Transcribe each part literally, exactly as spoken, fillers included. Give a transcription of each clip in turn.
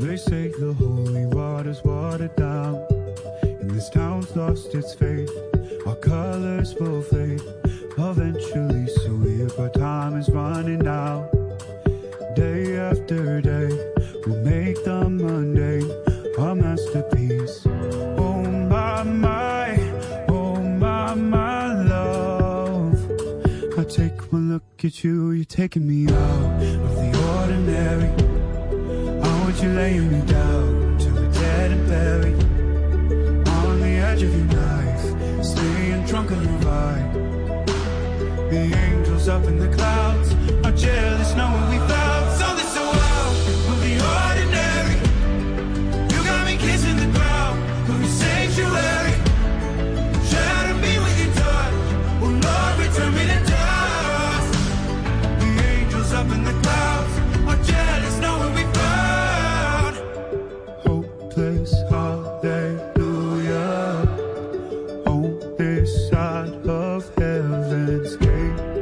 They say the holy water's watered down, and this town's lost its faith. Our colors will fade eventually, so weird, but time is running out. Day after day, we'll make the mundane a masterpiece. Oh my, my, oh my, my love. I take one look at you, you're taking me out of the ordinary. I want you laying me down till we're dead and buried. On the edge of your knife, staying drunk on your ride. The angels up in the clouds are jealous knowing we found something so wild of the ordinary. You got me kissing the ground of your sanctuary. Shadow me with your touch, oh Lord, return me to dust. The angels up in the clouds are jealous knowing we found hopeless hallelujah on this side of heaven's gate.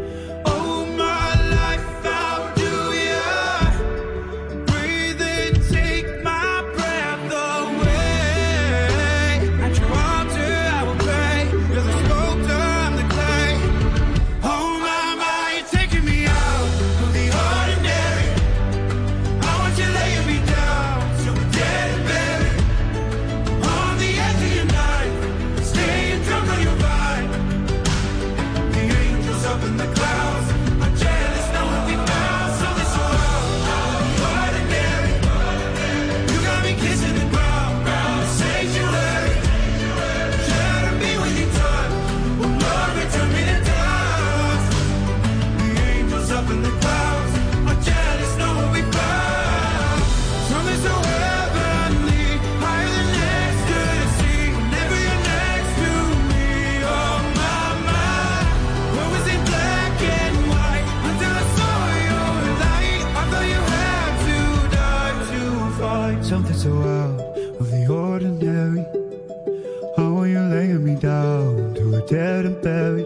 Something so out of the ordinary. How are you laying me down to a dead and buried?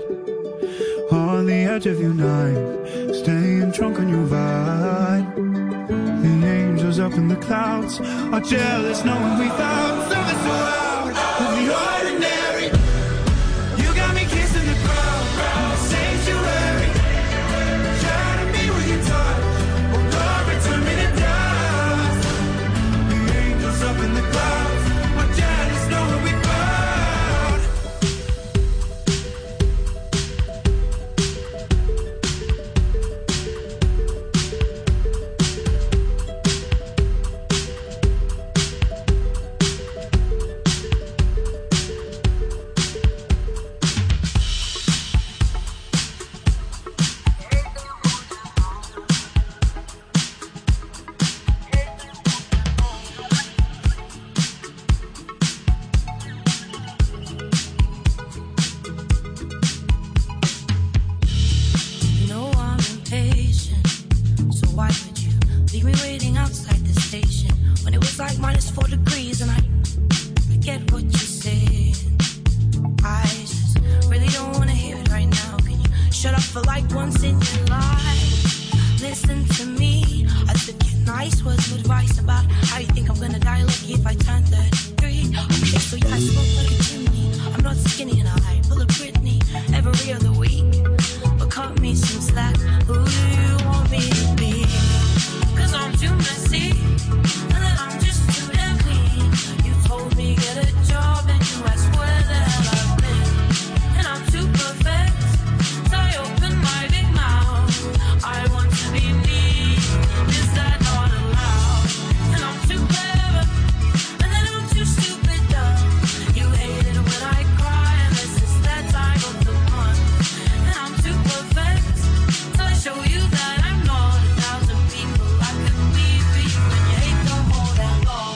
On the edge of your knife, staying drunk on your ride. The angels up in the clouds are jealous knowing we found something so out of the ordinary. You got me kissing the ground, the sanctuary. Shadow me with your touch, oh Lord, return me to dust. The angels up in the clouds are jealous knowing we found. Show you that I'm not a thousand people. I could be weak when you hate the whole that long.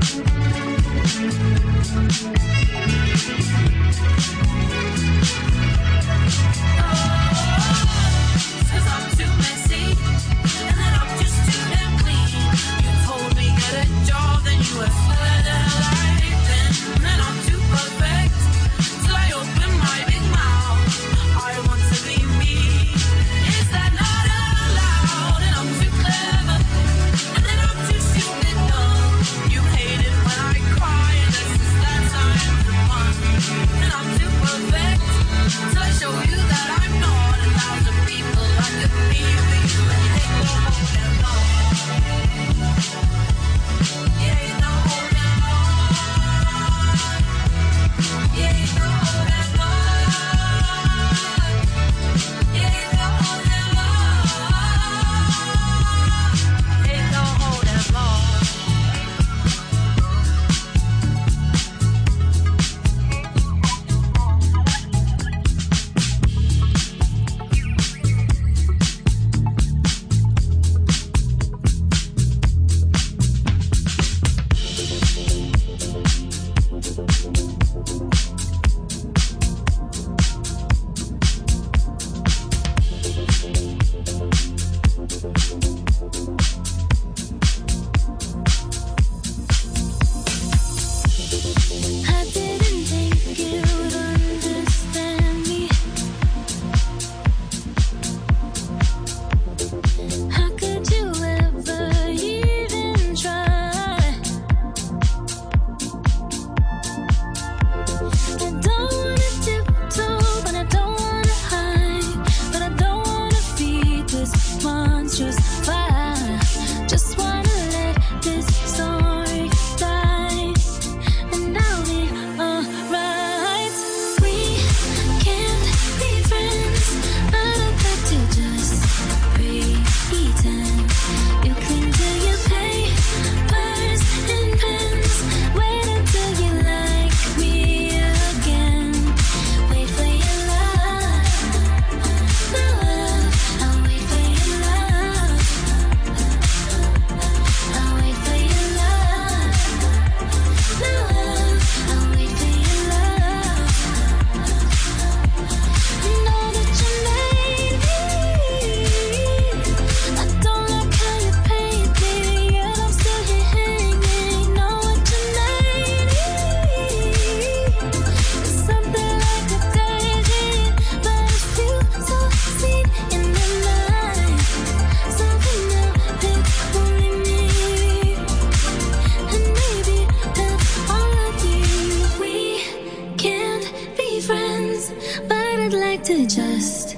to just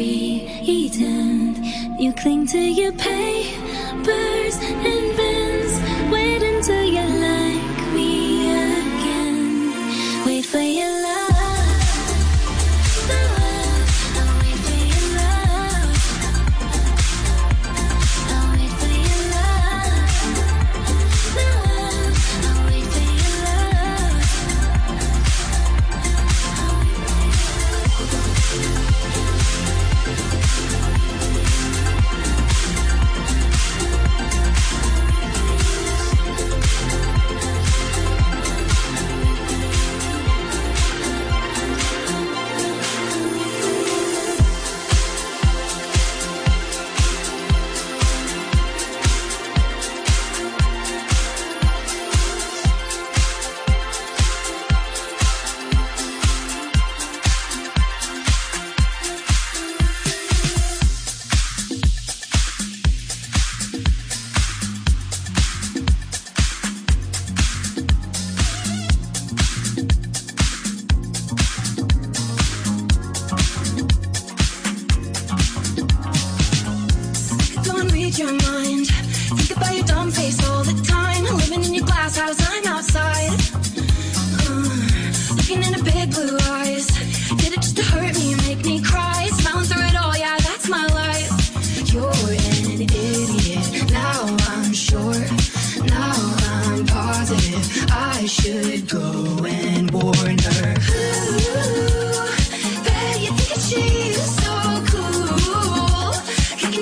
pretend. You cling to your papers and pens. Wait until you like me again. Wait for your love.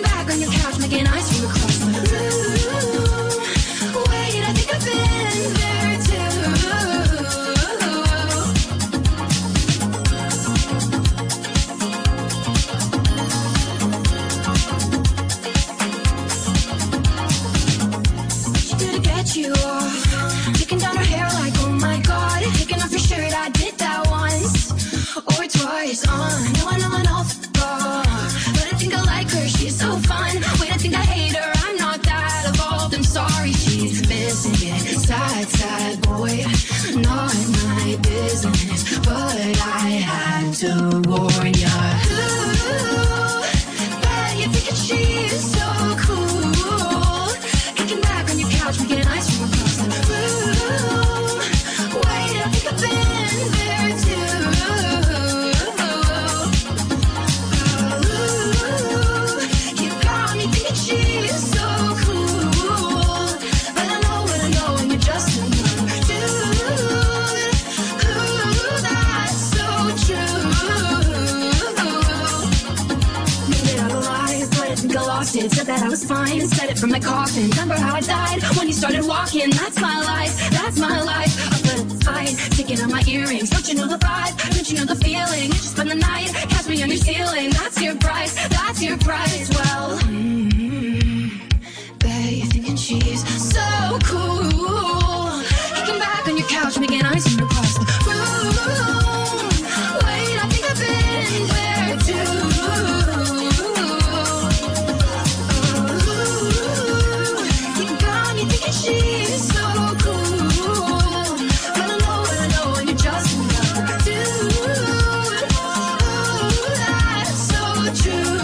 Wait, I think I've been there. face on. No one, no one else. Oh, but I think I like her, she's so fun. Wait, I think I hate her, I'm not that evolved. I'm sorry, she's missing it. Sad, sad boy, not my business, but I had to warn ya. Ooh, bet you're thinking she's so cool. Kicking back on your couch, making ice cream across the room. Wait, I think I've been there too. Ooh, you got me thinking she's so cool, but I know what I know, and you're just in love, dude. Ooh, that's so true. Maybe I lied, but I think I lost it. Said that I was fine and said it from my coffin. Remember how I died when you started walking? That's my life, that's my life. Oh, but it's fine, taking out my earrings. Don't you know the vibe? Don't you know the feeling? You just spend the night, catch me on your ceiling. That's your price, that's your price. Well, mm-hmm. Bet you're thinking she's so cool. Kicking back on your couch, making ice cream across the room. Wait, I think I've been there too. Ooh, you got me thinking she's so cool, but I know what I know, and you're just in love, dude. Ooh, that's so true.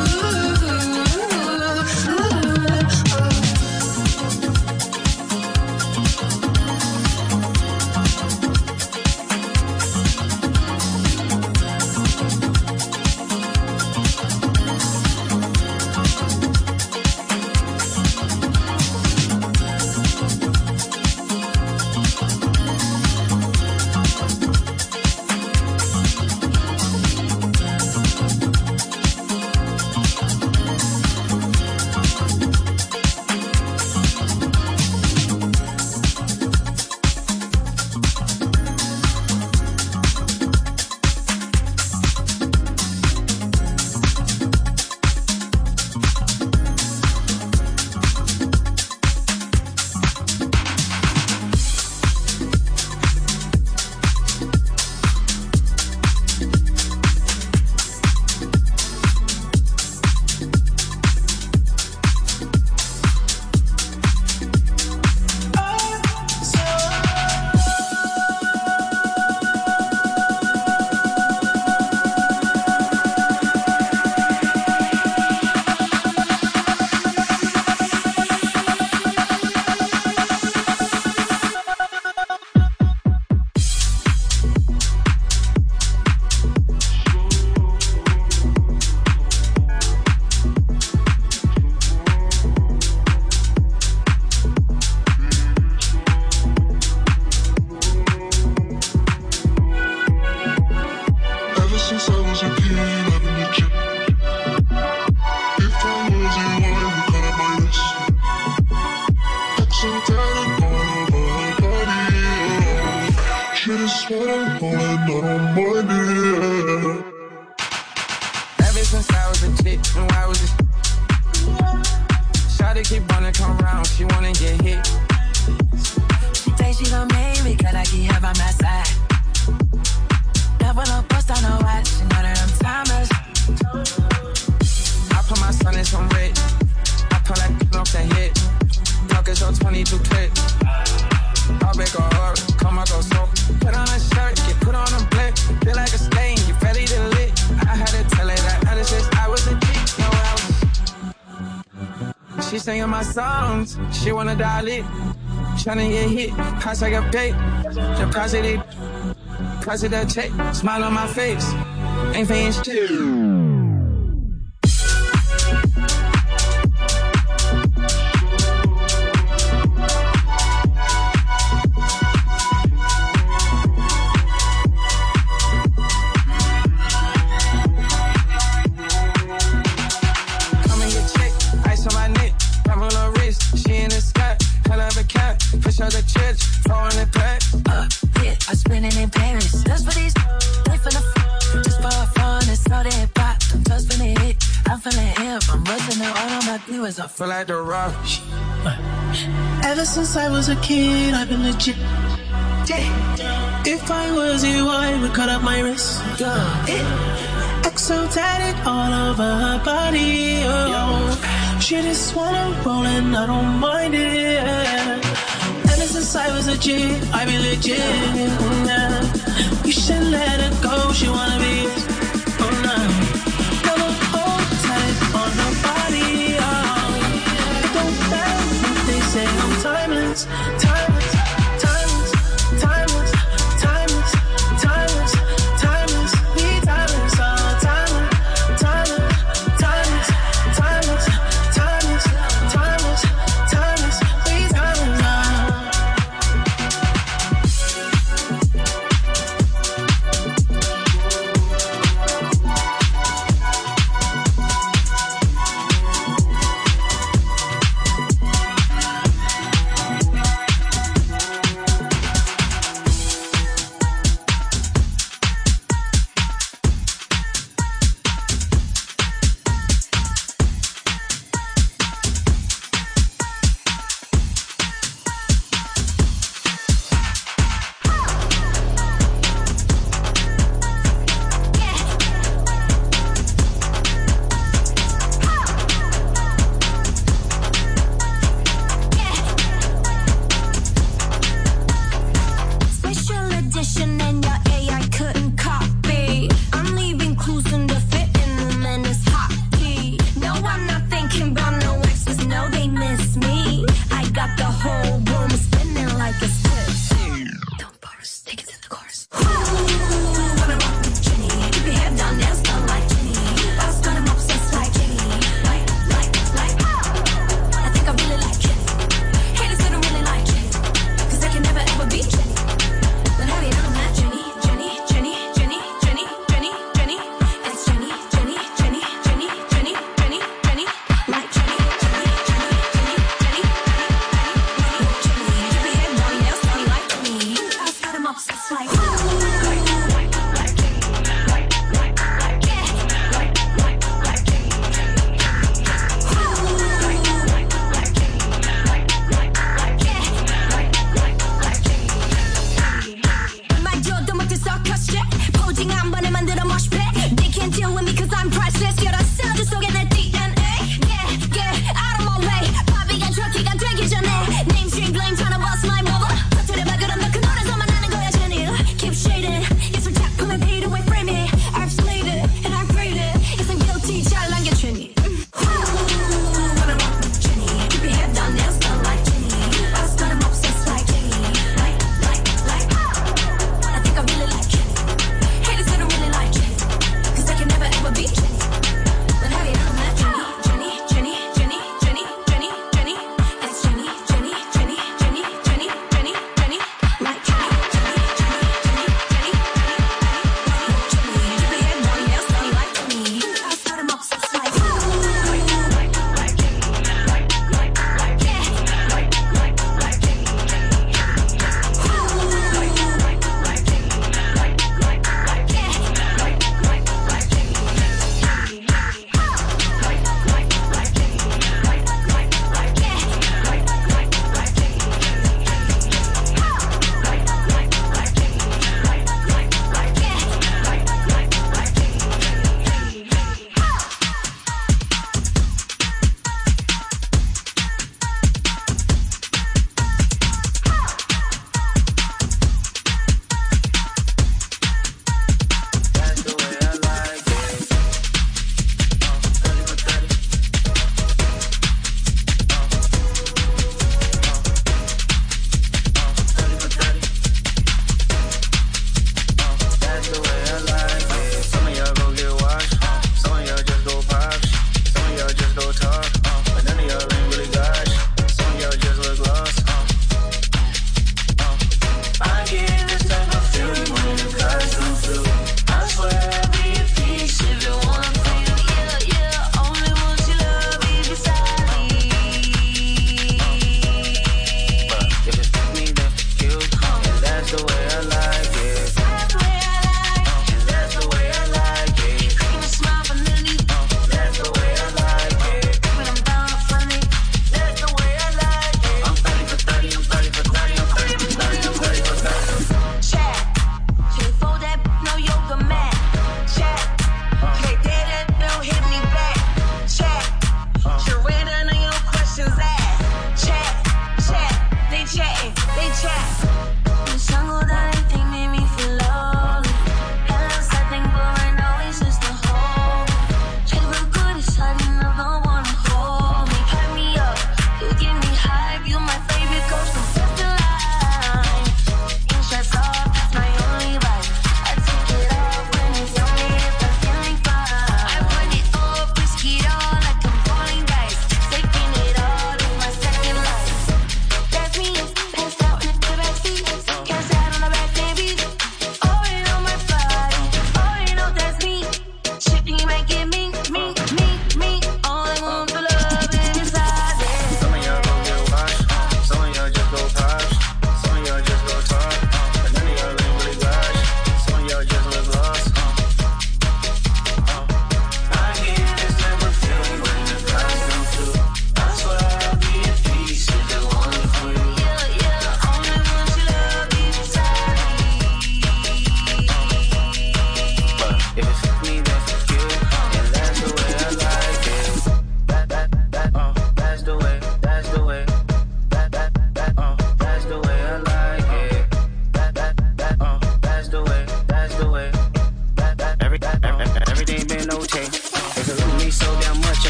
Ever since I was a chick, and I was a shawty keep wanna come round, she wanna get hit. She say she gon' make me, cause I keep her by my side. Never no post on no watch, she know that I'm timeless. I put my son in some red, I pull that off the hit. Talkin' so twenty-two clip. I'll break her heart, come out go so. Put on a shirt, get put on a blick. Feel like a stain, you ready to lit. I had to tell her that other since I was a G. No, I was. She singing my songs, she wanna dial it. Tryna get hit, price like a bait. The price of the price of the check, smile on my face. Ain't paying shit. I feel like the rock. Ever since I was a kid, I've been legit. If I was you, I would cut up my wrist. So tatted all over her body, oh. She just wanna roll and I don't mind it. Ever since I was a G, I be legit, yeah. You should let her go, she wanna be yours, oh no. Got a hold tight on her body, oh. It don't matter what they say, I'm timeless, timeless, timeless, timeless, timeless, timeless, timeless, we timeless, oh. Timeless, timeless, timeless, timeless, timeless, timeless, we timeless, oh.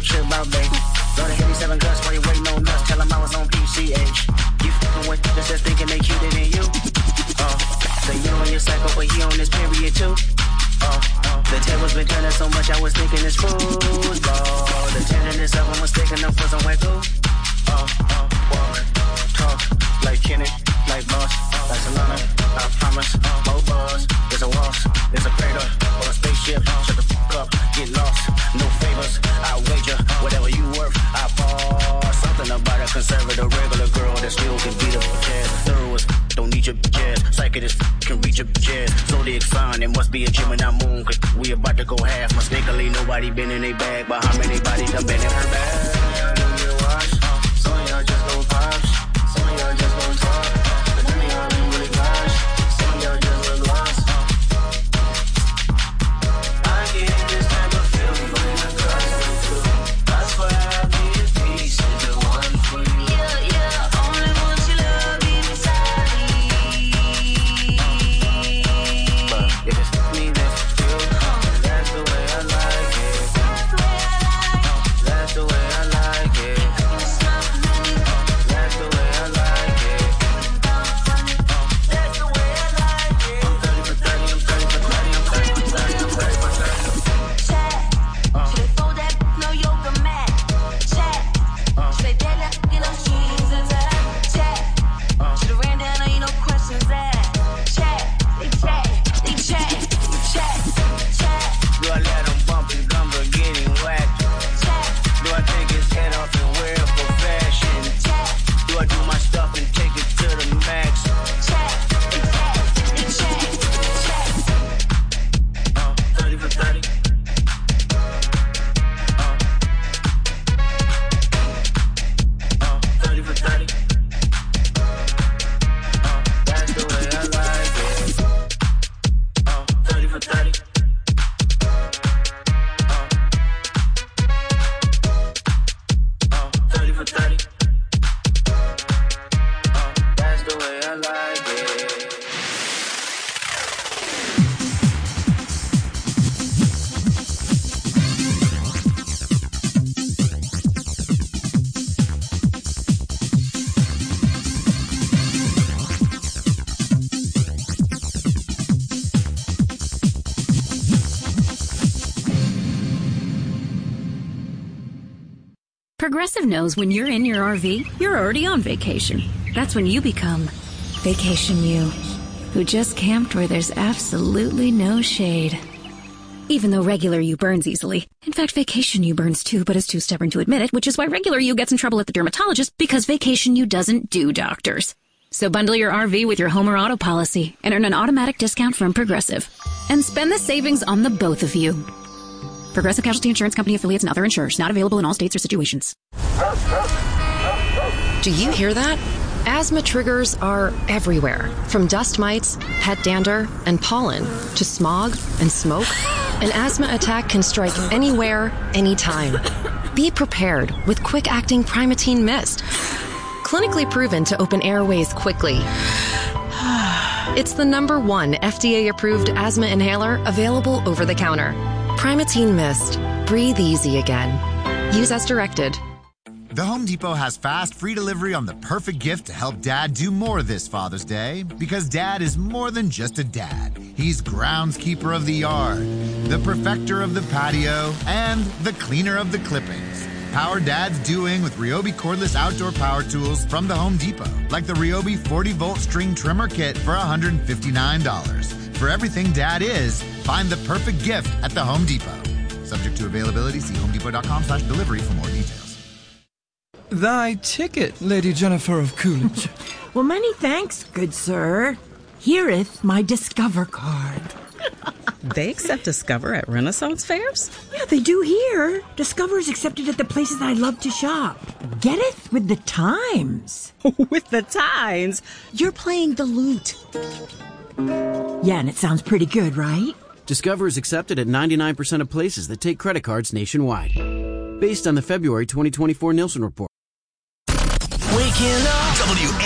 little trip out, babe. Go to hit me seven guts while you waiting on us. Tell them I was on P C H. You fucking with niggas just thinking they cuter than you. Oh, so you on your cycle, but he on this period too. Oh, oh, the tables been turning so much, I was thinking it's football. The tenderness of them was sticking up for some wet glue. Oh, oh, walk, talk, like Kenny, like Boss, like Solana, I promise, more bars, there's a waltz, there's a crater, or a spaceship, shut the fuck up, get lost, no favors, I wager, whatever you worth, I fall, something about a conservative regular girl that still can beat up jazz, thorough as don't need your jazz, psychic as can reach your jazz, zodiac sign, it must be a Gemini moon, cause we about to go half, mistakenly nobody been in a bag, but how many bodies done been in her bag? Some of y'all just gon' pops, some of y'all just gon' talk, but none of y'all ain't really gosh, some of y'all just look lost. I get this type of feeling when I cross you through. That's why I be at peace with the one for you. Yeah, yeah, only want your love inside me. But if it's me, then it's you. That's the way I like it. That's the way I like it. Progressive knows when you're in your R V, you're already on vacation. That's when you become Vacation You, who just camped where there's absolutely no shade. Even though regular you burns easily. In fact, Vacation You burns too, but is too stubborn to admit it, which is why regular you gets in trouble at the dermatologist, because Vacation You doesn't do doctors. So bundle your R V with your home or auto policy and earn an automatic discount from Progressive. And spend the savings on the both of you. Progressive Casualty Insurance Company affiliates and other insurers. Not available in all states or situations. Do you hear that? Asthma triggers are everywhere. From dust mites, pet dander, and pollen, to smog and smoke. An asthma attack can strike anywhere, anytime. Be prepared with quick-acting Primatene Mist. Clinically proven to open airways quickly. It's the number one F D A-approved asthma inhaler available over the counter. Primatene Mist. Breathe easy again. Use as directed. The Home Depot has fast, free delivery on the perfect gift to help Dad do more this Father's Day. Because Dad is more than just a dad. He's groundskeeper of the yard, the perfecter of the patio, and the cleaner of the clippings. Power Dad's doing with Ryobi cordless outdoor power tools from the Home Depot. Like the Ryobi forty volt string trimmer kit for one hundred fifty-nine dollars. For everything Dad is, find the perfect gift at the Home Depot. Subject to availability, see homedepot.com slash delivery for more details. Thy ticket, Lady Jennifer of Coolidge. Well, many thanks, good sir. Hereeth my Discover card. They accept Discover at Renaissance fairs? Yeah, they do here. Discover is accepted at the places I love to shop. Getteth with the times. With the times? You're playing the lute. Yeah, and it sounds pretty good, right? Discover is accepted at ninety-nine percent of places that take credit cards nationwide. Based on the February twenty twenty-four Nielsen report. Waking up. W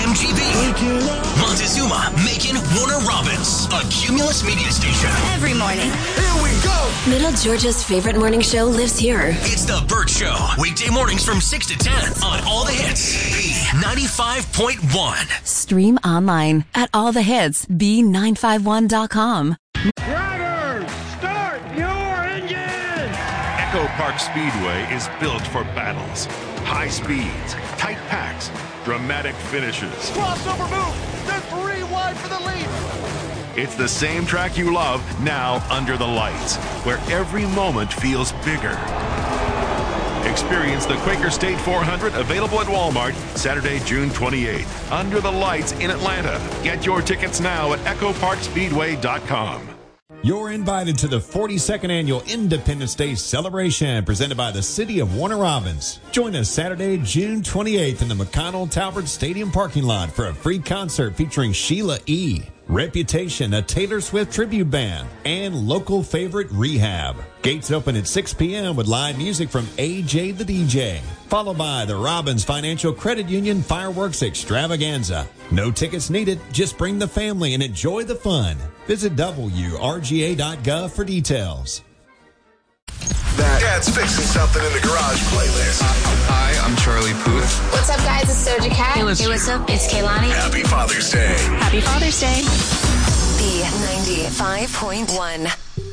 M T V. Montezuma making Warner Robins a Cumulus media station. Every morning. Here we go. Middle Georgia's favorite morning show lives here. It's The Burt Show. Weekday mornings from six to ten on All the Hits. B ninety-five point one. Stream online at all the hits b nine five one dot com. Drivers, start your engine! Echo Park Speedway is built for battles. High speeds, tight packs, dramatic finishes. Crossover move! There's three wide for the lead! It's the same track you love, now under the lights, where every moment feels bigger. Experience the Quaker State four hundred, available at Walmart, Saturday, June twenty-eighth. Under the lights in Atlanta. Get your tickets now at echo park speedway dot com. You're invited to the forty-second Annual Independence Day Celebration presented by the City of Warner Robins. Join us Saturday, June twenty-eighth in the McConnell Talbert Stadium parking lot for a free concert featuring Sheila E., Reputation, a Taylor Swift tribute band, and local favorite Rehab. Gates open at six p.m. with live music from A J the D J, followed by the Robbins Financial Credit Union Fireworks Extravaganza. No tickets needed, just bring the family and enjoy the fun. Visit w r g a dot gov for details. That Dad's fixing something in the garage playlist. Hi, I'm Charlie Puth. What's up, guys? It's Doja Cat. Hey, what's up? It's Kehlani. Happy Father's Day. Happy Father's Day. B ninety-five point one.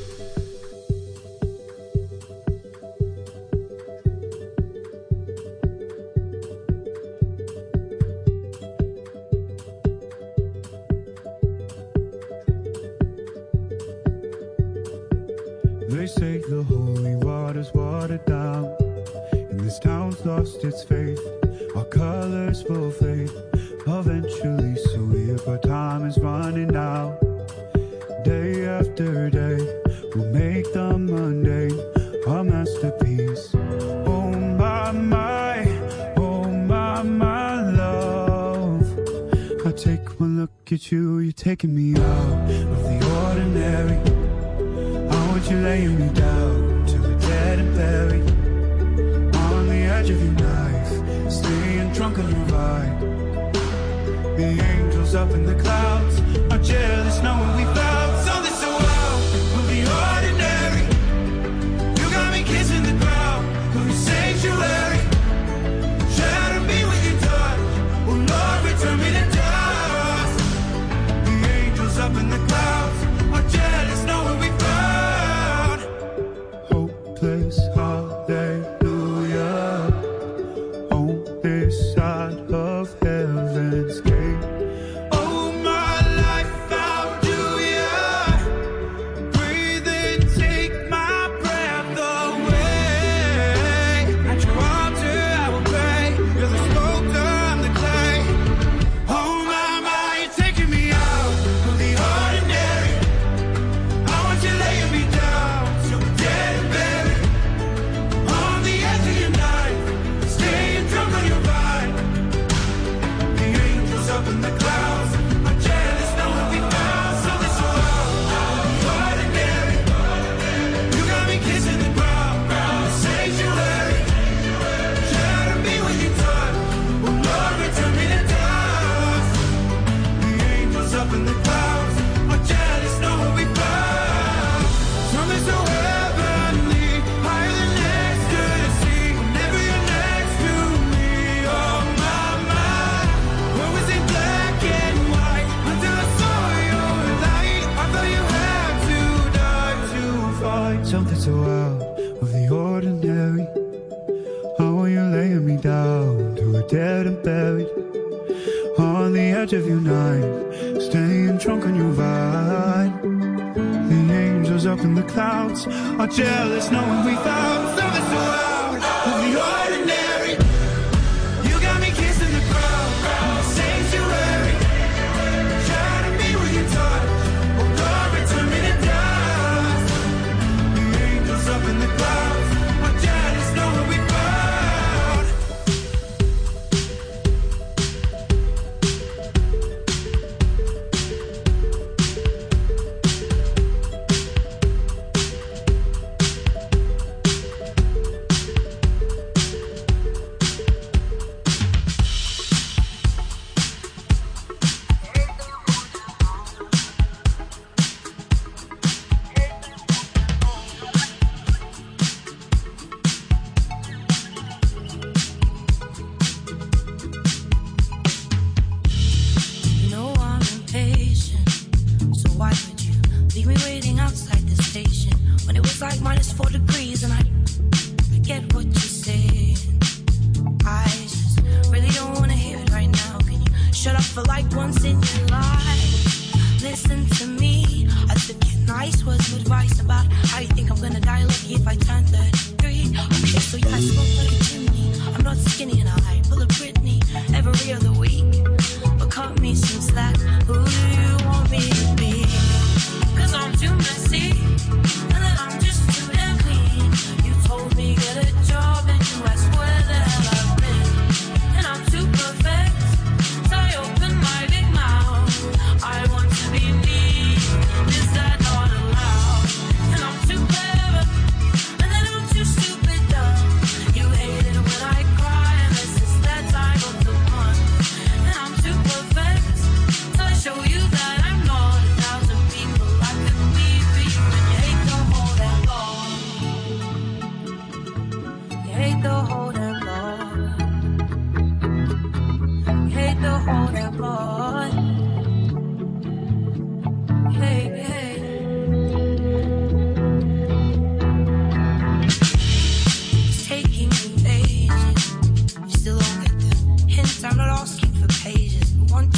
They say the holy water's watered down, and this town's lost its faith. Our colors will fade eventually, so weird, but time is running out. Day after day, we'll make the mundane our masterpiece. Oh my, my, oh my, my love. I take one look at you, you're taking me out of the ordinary. You're laying me down to the dead and buried on the edge of your knife, staying drunk on your ride. The angels up in the clouds are jealous knowing we found something so wild from the ordinary. You got me kissing the ground from your sanctuary. Shatter me with your touch, oh Lord, return me to dust. The angels up in the clouds are jealous knowing we found hopeless hallelujah on this side of heaven's gate. Oh, my life found you, yeah. Breathe and take my breath away. At your altar I will pray. You're the sculptor, I'm the clay. Oh, my, my, you're taking me out of the ordinary. I want you laying me down so we're dead and buried. On the edge of your knife, staying drunk on your ride. The angels up in the clouds are jealous knowing we found something so wild. The ordinary. You got me kissing the ground, the sanctuary. Shatter me with your touch, oh Lord, return me to dust. The angels up in the clouds are jealous knowing we found something so heavenly, higher than ecstasy. Whenever you're next to me, oh my, my. Where was it black and white until I saw your light? I thought you had to die to fight something so out of the ordinary. How are you laying me down to a dead and buried on the edge of your knife, staying drunk on your ride. The angels up in the clouds are jealous knowing we found something so out of the ordinary. You got me kissing the ground, the sanctuary. Shatter me with your touch, oh Lord, return me to dust. The angels up in the clouds are jealous knowing we found.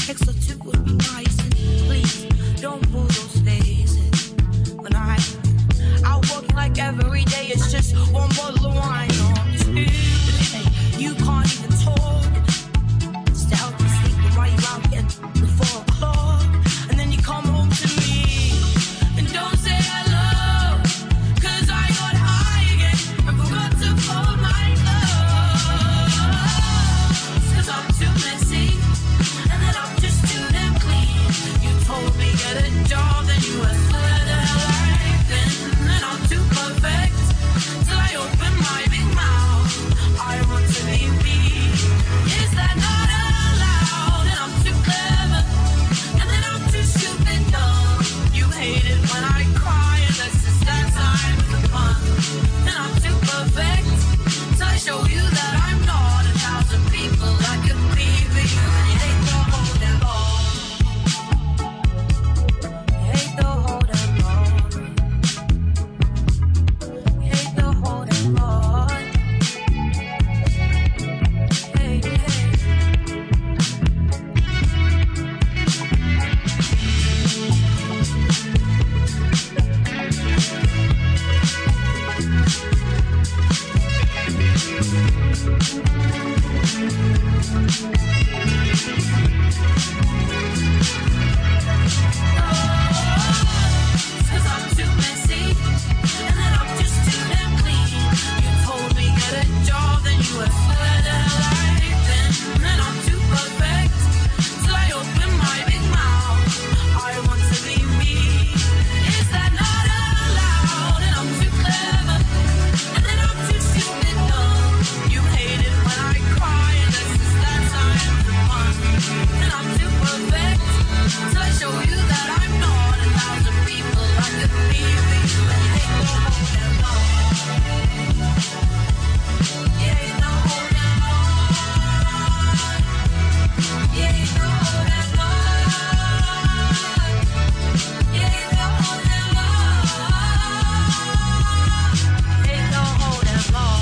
Text or two would be nice. And please, don't pull those faces. When I, out walking like every day, it's just one bottle of wine on Tuesday. You can't even talk. Stay out to sleep and write you out again before o'clock. And then you come home to me and don't say hello. Cause I got high again and forgot to fold my clothes. Cause I'm too messy and then I'm just too damn clean. You told me get a job, then you were where the hell I've been. And I'm too perfect till I open my big mouth. I want to be me. Is that not allowed? And I'm too clever and then I'm too stupid dumb. You hate it when I cry and that's just that time of the month. And I'm too perfect till I show you that I'm not a thousand people that could be for you. And you hate the whole damn ball. You hate the whole damn ball. You hate the whole damn ball. Hey, hey. Cause I'm too messy and then I'm just too damn clean. You told me get a job, then you were where the hell I've been. And I'm too perfect till I open my big mouth. I want to be me. Is that not allowed? And I'm too clever and then I'm too stupid dumb. You hate it when I cry and that's just that time of the month. And I'm too perfect till I show you that I'm not a thousand people I could be for you. And you hate the whole damn ball. You hate the whole damn ball. You hate the whole damn ball. You hate the whole damn ball. You hate the whole damn ball.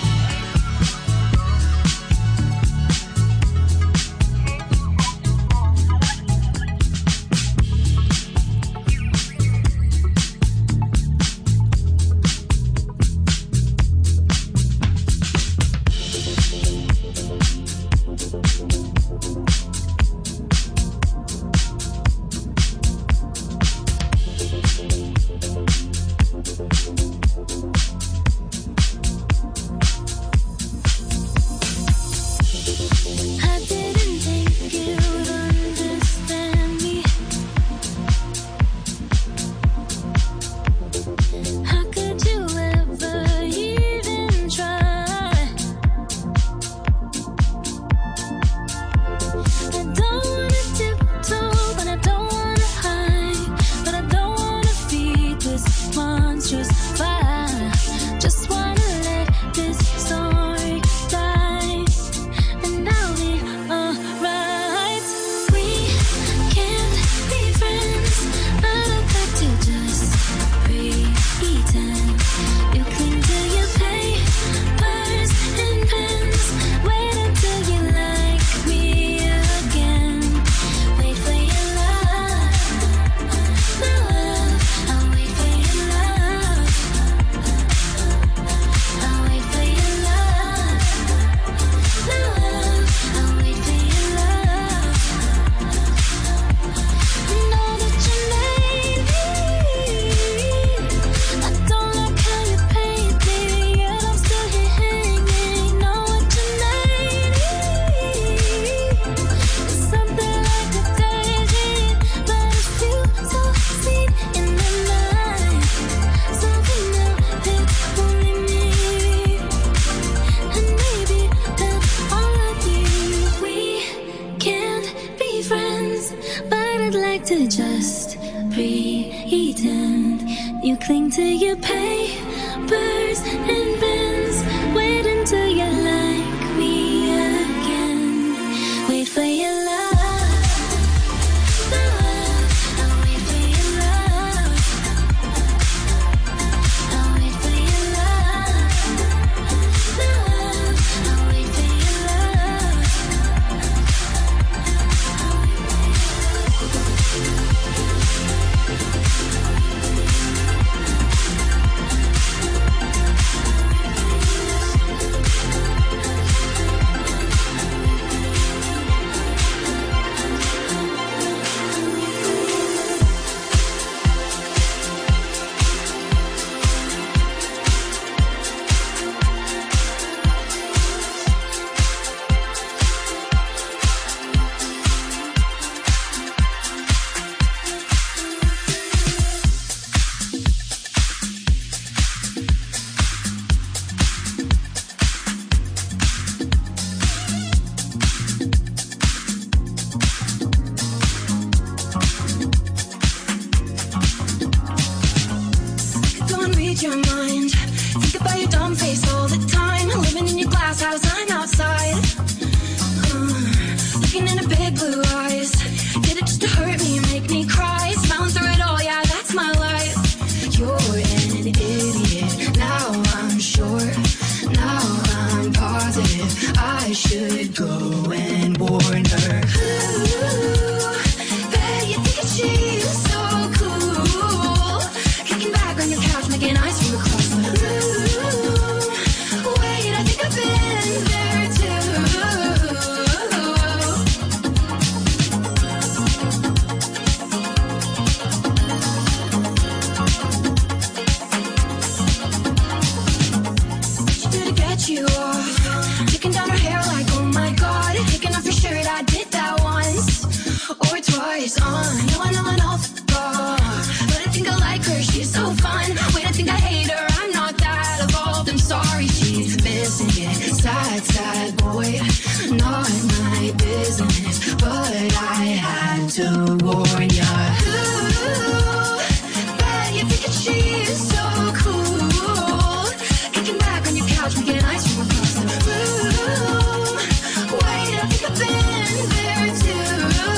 I didn't think you'd understand me. How could you ever even try? I don't wanna tiptoe, but I don't wanna hide. But I don't wanna feed this monstrous fire. Just wanna let this story die. And I'll be alright. We can't be friends, but I'd like to just pretend. You cling to your papers and pens. Wait until you like me again. Wait for your love, love. I'll wait for your love. I'll wait for your love, love. I'll wait for your love. Know that you made me. I don't like how you paint me, yet I'm still here hanging. Know what you made me. It's something like a daydream, but it's you so sweet in my mind. Something now that's only me. And maybe that's all I need. We can't be friends, but I'd like to just pretend. You cling to your papers and pens. Wait until you like me again. Wait for your love, love. I'll wait for your love. I'll wait for your love, love. I'll wait for your love. should go and warn her. Ooh, bet you think she's so cool. Kicking back on your couch, making ice from across the room. Wait, I think I've been there too. She did it get you off, taking down her hair like, oh my god, taking off your shirt, I did that once or twice on. No, I know I know, but I think I like her, she's so fun. Wait, I think I hate her, I'm not that evolved, I'm sorry, she's missing it. Sad, sad boy, not my business, but I had to warn ya. Ooh, bet you think that she's so cool. Kicking back on your couch, making ice from across the room. Wait, I think I've been there too.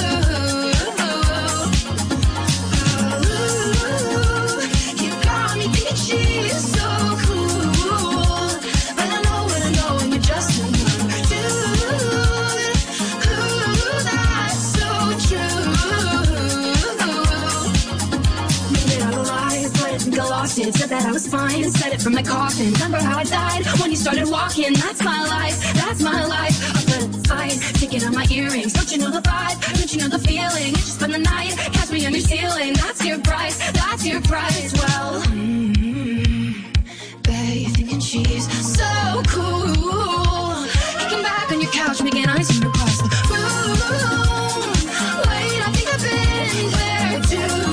Ooh, you got me thinking she's so cool, but I know what I know, and you're just another dude. Ooh, that's so true. Made it out alive, but I think I lost it. Said that I was fine and said it from my coffin. Remember how I died when you started walking? That's my life, that's my life. Up in the fight, taking out my earrings. Don't you know the vibe? Don't you know the feeling? You just spend the night, catch me on your ceiling. That's your price, that's your price. Well, mm, bet you're thinking she's so cool. Kicking back on your couch, making ice from across the room. Wait, I think I've been there too.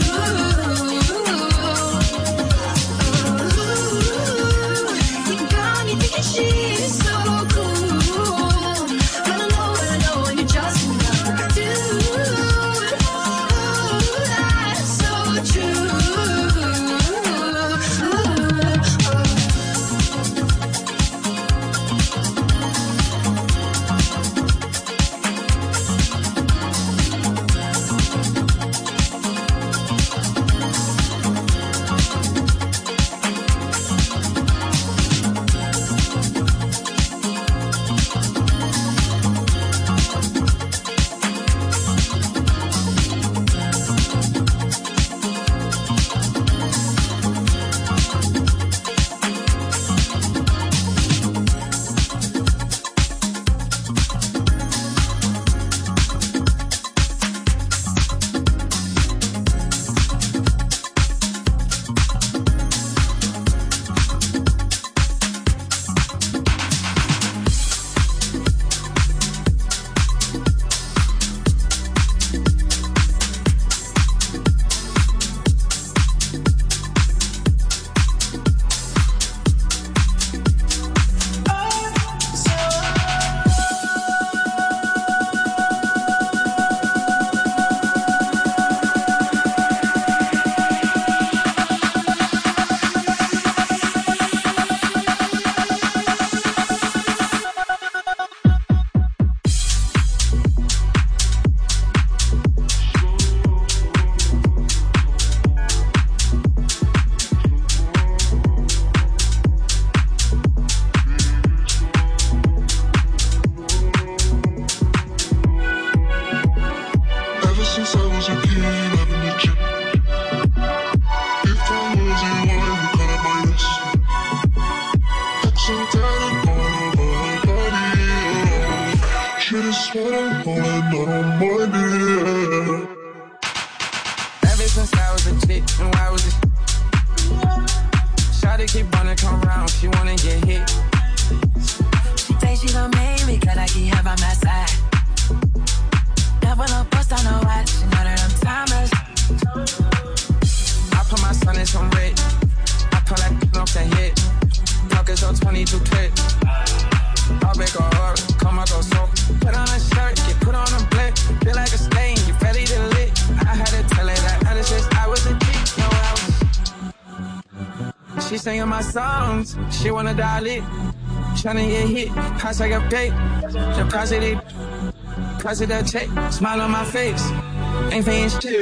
You got me thinking she's so cool, but I know what I know, and you're just another dude. Ooh, that's so true. Ever since I was a chick, and why was it? Shawty keep wanna come round, she wanna get hit. She thinks she gon' make me, cause I keep her by my side. Never no post on no watch, she know that I'm timeless. I put my son in some red. I pull that off the hit. Talking so twenty-two clip. I'll make a heart, come up, go so. Put on a shirt, get put on a blick. Feel like a stain, you ready to lit. I had to tell her that ever since I was a kid, no, I was. She singing my songs, she wanna dial it. Tryna get hit, pass like a bait. The price of it, price of that check. Smile on my face, ain't paying shit.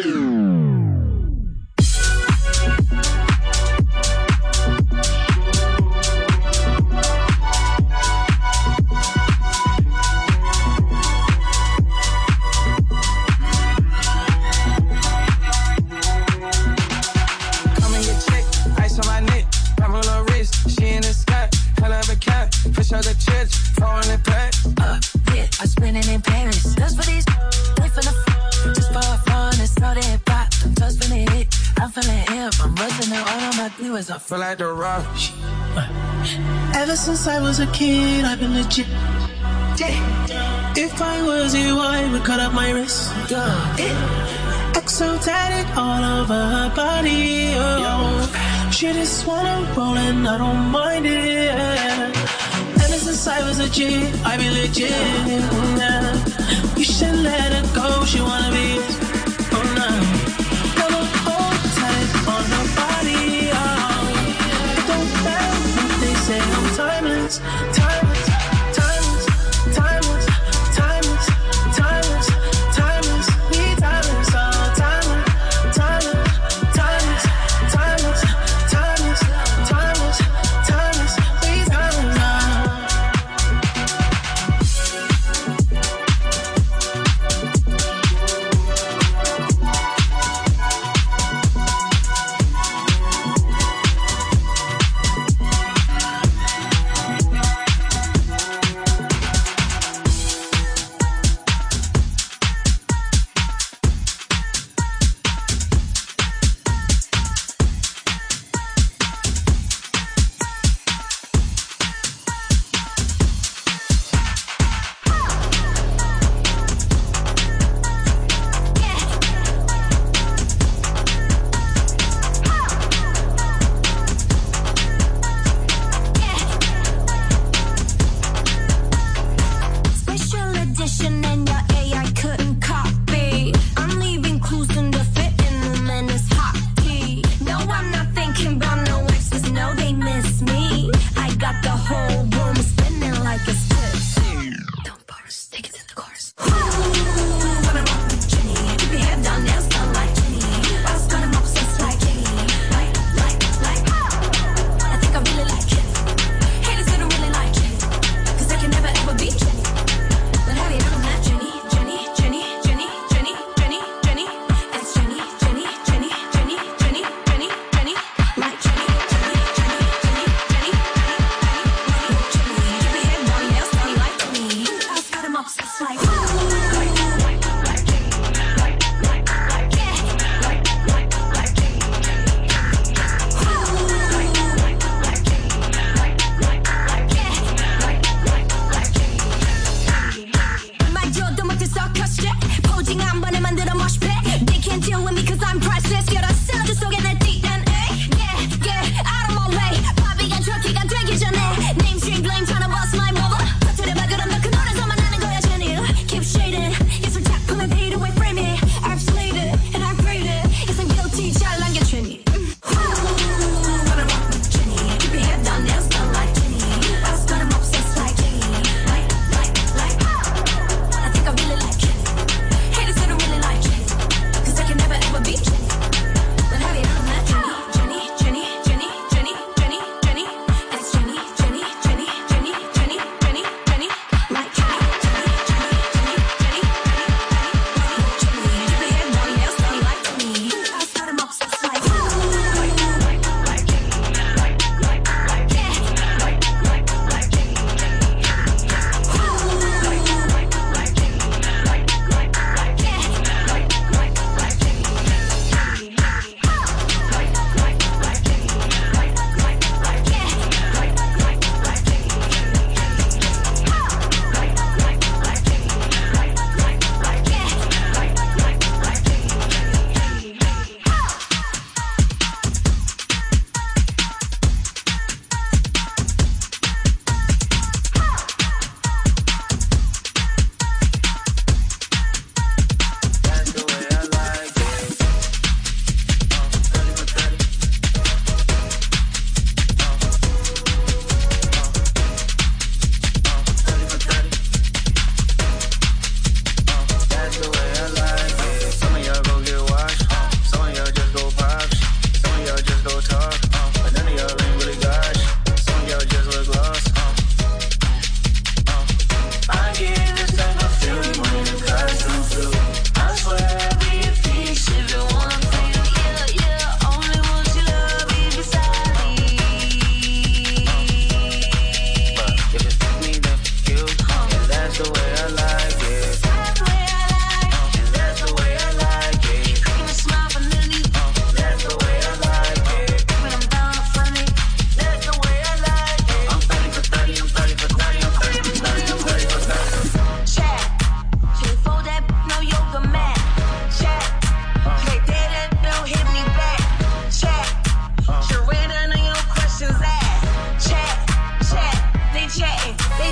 for the chips, throwing it back. Uh, yeah, I spend it in Paris. Just for these, wait for the f- just for fun. It's all that pop. I'm just feeling it. I'm feeling hip. I'm rushing out all of my viewers. I Feel like the rock. Ever since I was a kid, I've been legit. Yeah. If I was you, I would cut up my wrist. Yeah. Exo tatted all over her body. Oh. She just wanna roll and I don't mind it. Ever since I was a G, I be legit. Yeah. You should let her go. She wanna be. Oh no. Wanna hold tight on her body. Oh. It don't matter what they say. I'm timeless. Timeless.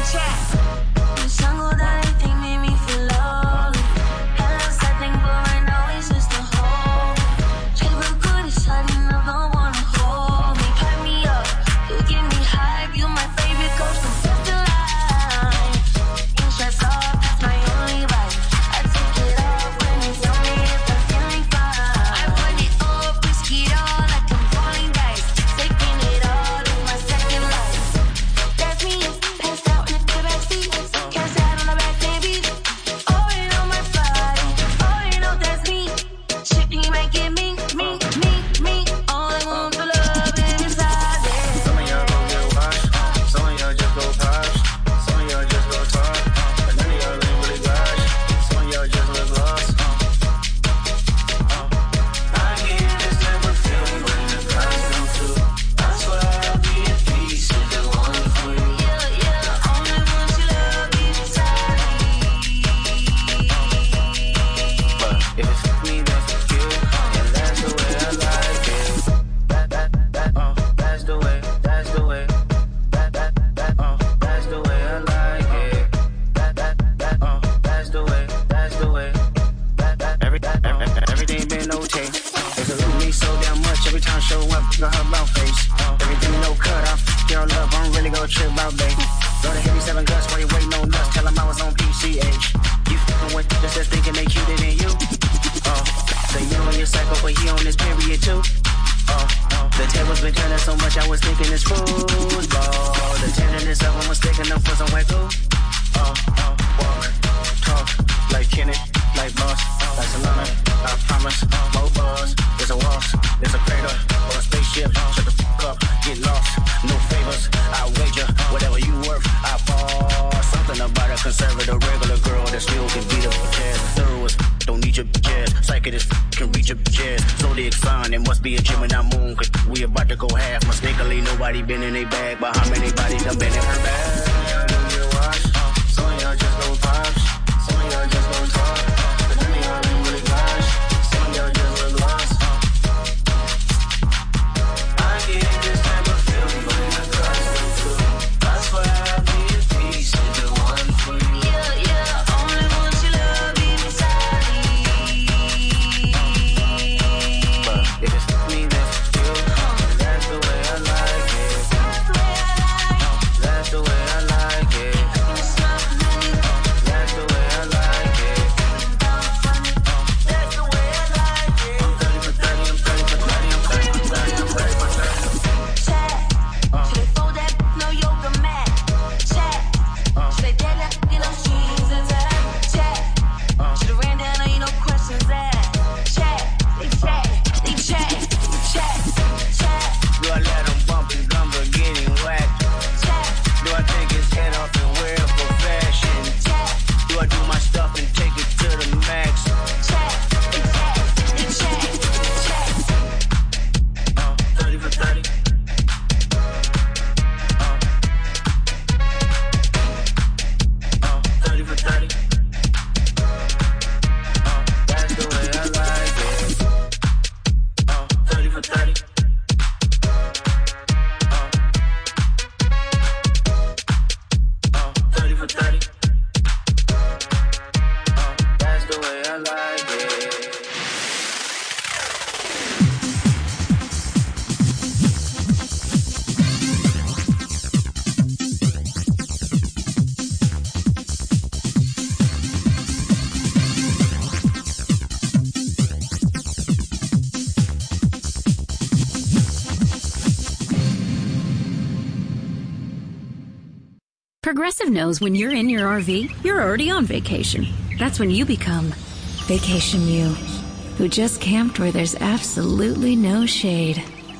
Progressive knows when you're in your R V, you're already on vacation. That's when you become Vacation You, who just camped where there's absolutely no shade.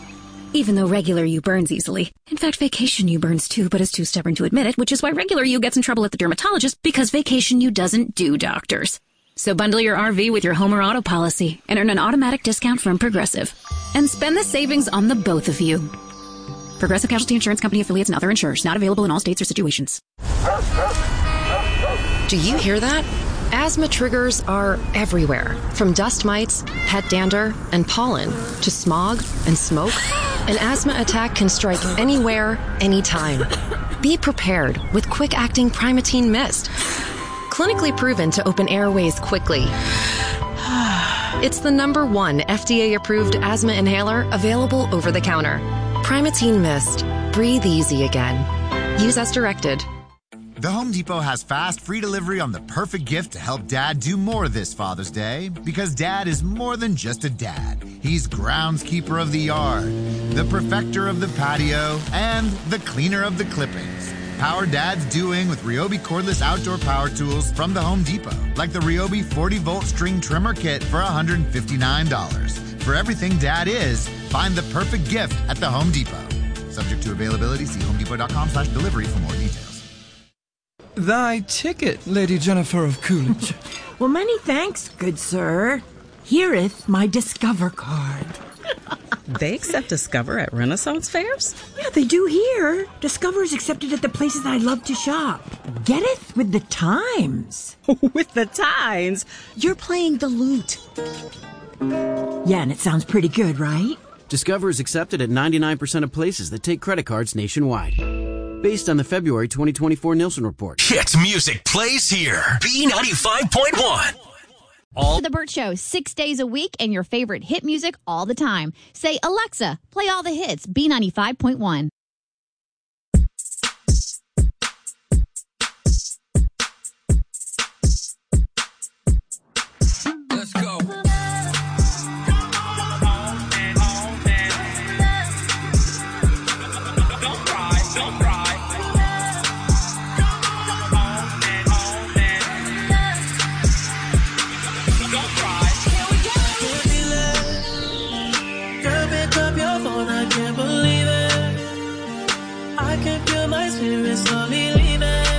Even though regular you burns easily. In fact, Vacation You burns too, but is too stubborn to admit it, which is why regular you gets in trouble at the dermatologist, because Vacation You doesn't do doctors. So bundle your R V with your home or auto policy and earn an automatic discount from Progressive. And spend the savings on the both of you. Progressive Casualty Insurance Company affiliates and other insurers. Not available in all states or situations. Do you hear that? Asthma triggers are everywhere. From dust mites, pet dander, and pollen, to smog and smoke. An asthma attack can strike anywhere, anytime. Be prepared with quick-acting Primatene Mist. Clinically proven to open airways quickly. It's the number one F D A-approved asthma inhaler available over the counter. Primatene Mist. Breathe easy again. Use as directed. The Home Depot has fast, free delivery on the perfect gift to help Dad do more this Father's Day. Because Dad is more than just a dad. He's groundskeeper of the yard, the perfecter of the patio, and the cleaner of the clippings. Power Dad's doing with Ryobi cordless outdoor power tools from the Home Depot. Like the Ryobi forty volt string trimmer kit for one hundred fifty-nine dollars. For everything Dad is, find the perfect gift at the Home Depot. Subject to availability, see homedepot.com slash delivery for more details. Thy ticket, Lady Jennifer of Coolidge. Well, many thanks, good sir. Hereeth my Discover card. They accept Discover at Renaissance fairs? Yeah, they do here. Discover is accepted at the places I love to shop. Getteth with the times. With the times? You're playing the lute. Yeah, and it sounds pretty good, right? Discover is accepted at ninety-nine percent of places that take credit cards nationwide. Based on the February twenty twenty-four Nielsen report. Hit music plays here. B ninety-five point one. All The Burt Show, six days a week, and your favorite hit music all the time. Say, Alexa, play all the hits. B ninety-five point one. Let's go. Slowly leaving.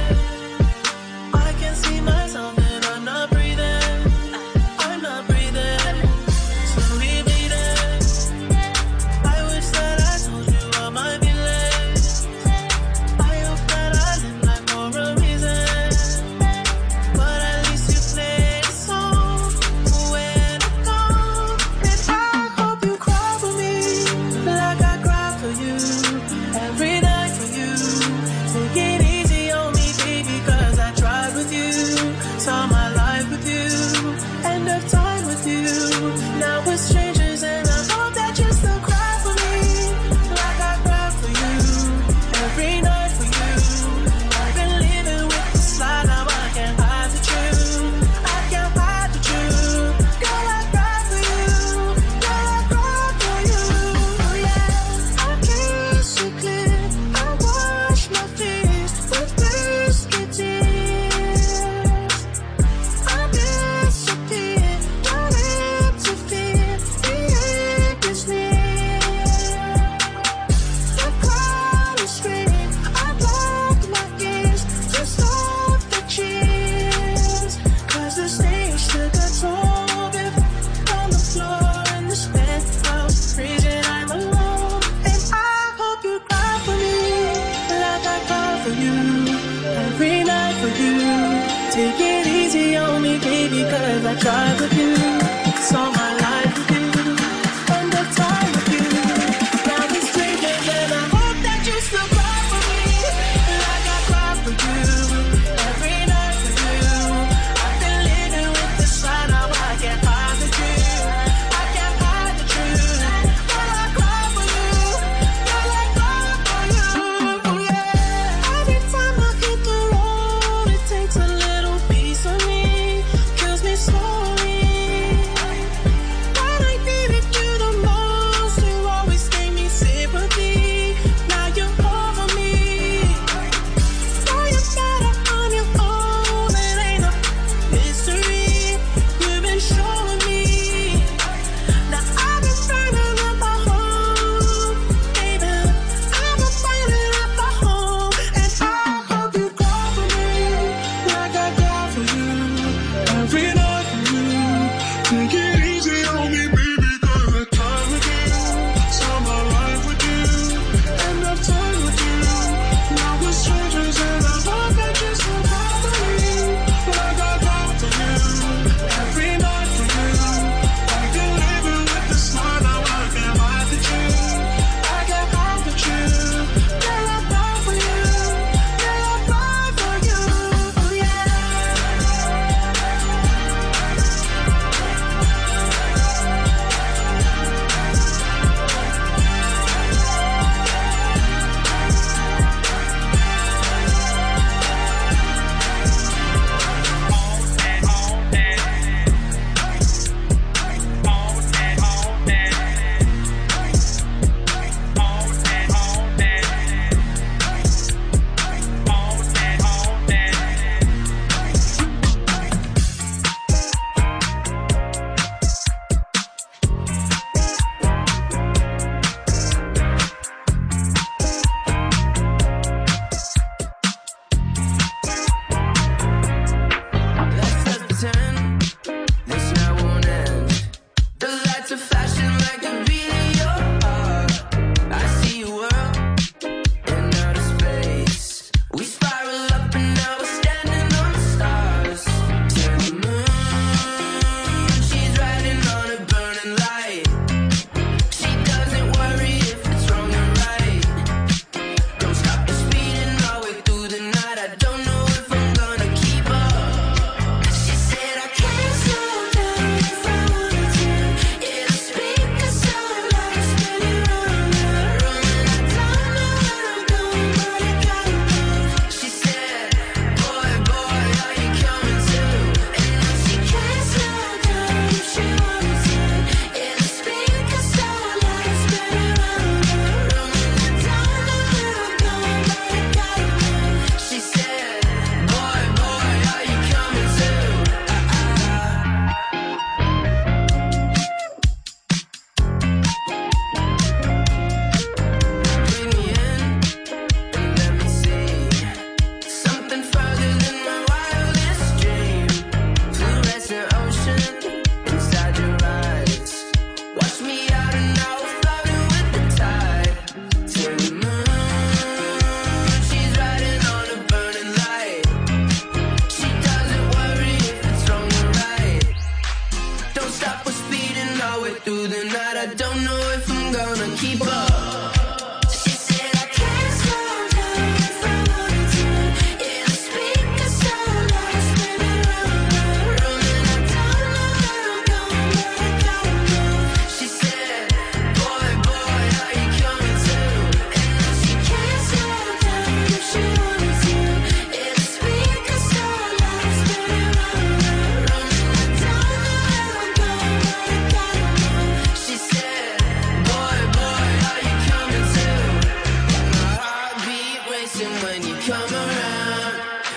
I can see myself and I'm not breathing. I'm not breathing. Slowly bleeding. I wish that I told you all my feelings. I hope that I live life for a reason. But at least you play the song when I'm gone. And I hope you cry for me like I cry for you every night for you. Take it easy on me, baby, cause I tried with you. Saw my life with you, end of time with you. Now we're strangers and I hope that you still cry for me like I cry for you every night for you. I've been living with this lie, now I can't hide the truth. I can't hide the truth. Girl, I cry for you. Girl, I cry for you. Oh yeah, I kiss you clear. I wash my fears with biscuit tears. I disappear, don't live to fear the aching's near. I cried and screamed, I blocked my ears to stop the cheers. Cause the stage took a toll before on the floor in this penthouse, freezing, I'm alone. And I hope you cry for me like I cry for you every night for you. Take it easy on me, baby, cause I tried with you. Saw my life with you, end of time with you. Now we're strangers and I hope that you still cry for me like I cry for you every night for you. I've been living with this lie, now I can't hide the truth. I can't hide the truth. Girl, I cry for you. Girl, I cry for you. Oh yeah. Every time I hit the road, it takes a little piece of me, kills me slowly.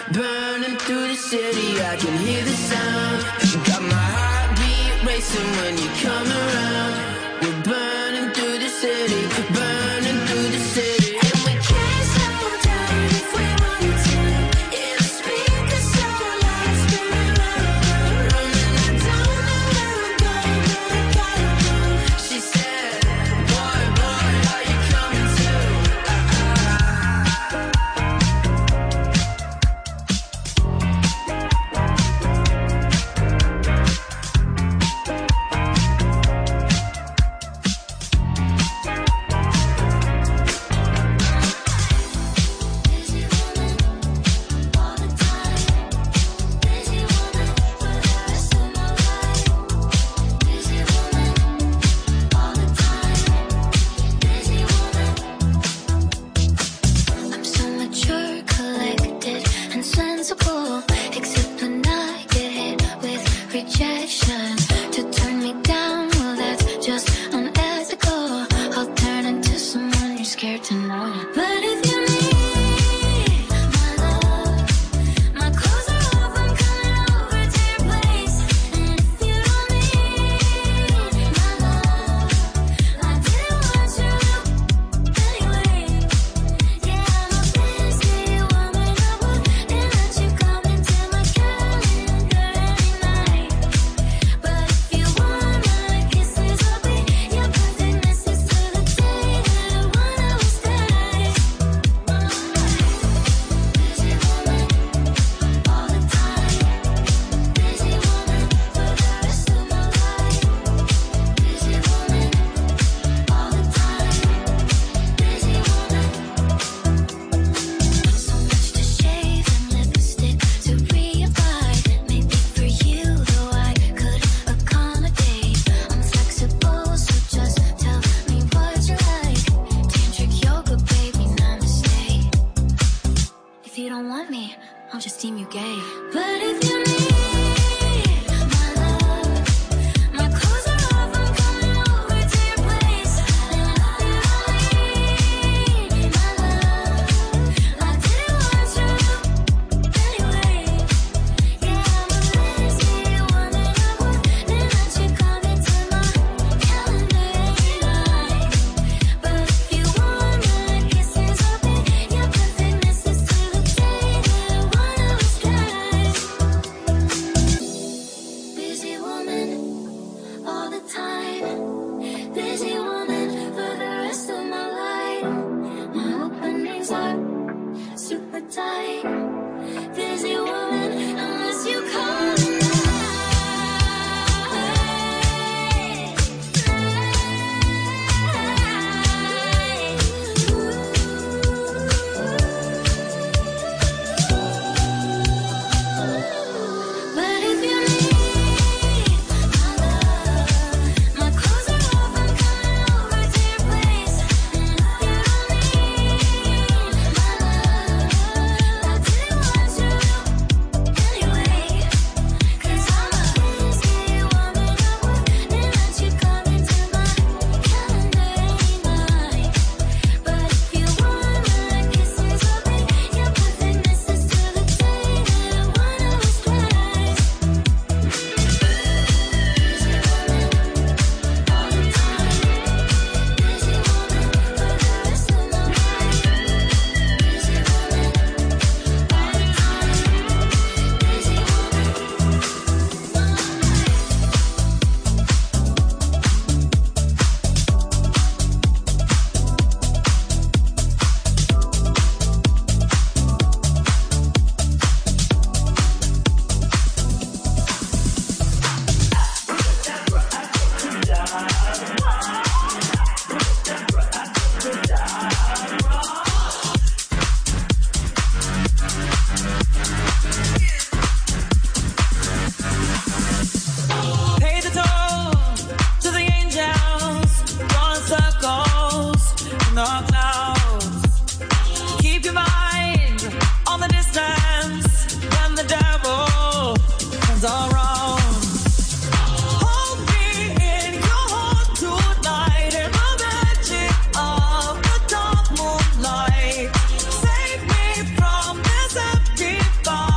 Burning through the city, I can hear the sound. Got my heartbeat racing when you come around. We're burning through the city, burning through the city. And we can't slow down if we want to. Yeah, the speakers so loud, spinning round, round. And I don't know where I'm going, but I gotta move. She said, boy, boy, are you coming too? I'm so mature, collected, and sensible. Except when I get hit with rejection. To turn me down, well, that's just unethical. I'll turn into someone you're scared to know. But if you need my love, my clothes are off, I'm coming over to your place. And if you don't need my love, I didn't want you anyway. Yeah, I'm a busy woman, I wouldn't let you come into my calendar every night. But if you want my kisses, I'll be your perfect missus to the day that I wanna was guys. Busy woman, all the time. Busy woman, for the rest of my life. Busy woman, all the time. Busy woman. So much to shave and lipstick to reapply. Maybe for you, though I could accommodate. I'm flexible, so just tell me what you like. Tantric yoga, baby, namaste. If you don't want me, I'll just deem you gay. But if you need my love, my clothes are off, I'm coming over to your place. And if you don't need my love, I didn't want you anyway. Yeah, I'm a busy woman, I wouldn't let you come into my calendar every night. But if you want my kisses, I'll be your perfect missus to the day that I wanna was guys. Busy woman, all the time. Busy woman, for the rest of my life. My openings are super tight. Busy woman, unless you call me. But if you need my love, my clothes are off, I'm coming over to your place. And if you don't need my love, I didn't want you anyway. 'Cause I'm a busy woman, I wouldn't let you come into my calendar every night. But if you want my kisses, I'll be your perfect missus to the day that I wanna was guys. Busy woman, all the time. Busy woman, for the rest of my life. Busy woman, all the time. Busy Pay the toll to the angels, drawing circles in the clouds. Keep your mind on the distance when the devil comes around. Hold me in your heart tonight in the magic of the dark moonlight. Save me from this empty thought.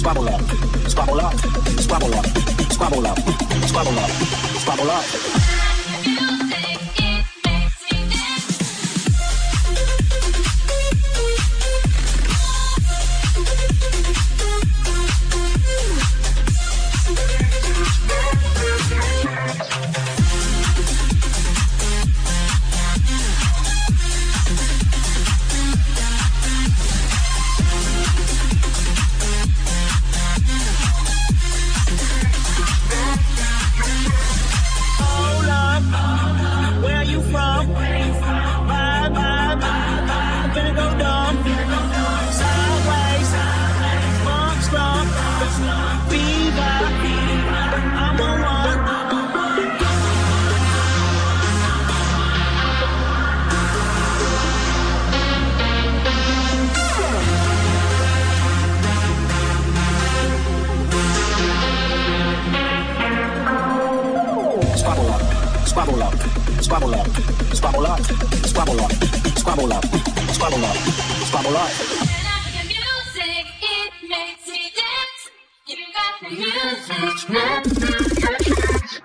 squabble up, squabble up, squabble up, squabble up, squabble up, squabble up. Squabble up, squabble up, squabble up, squabble up, squabble up, squabble up, squabble up. Music, it makes me dance. You got the music.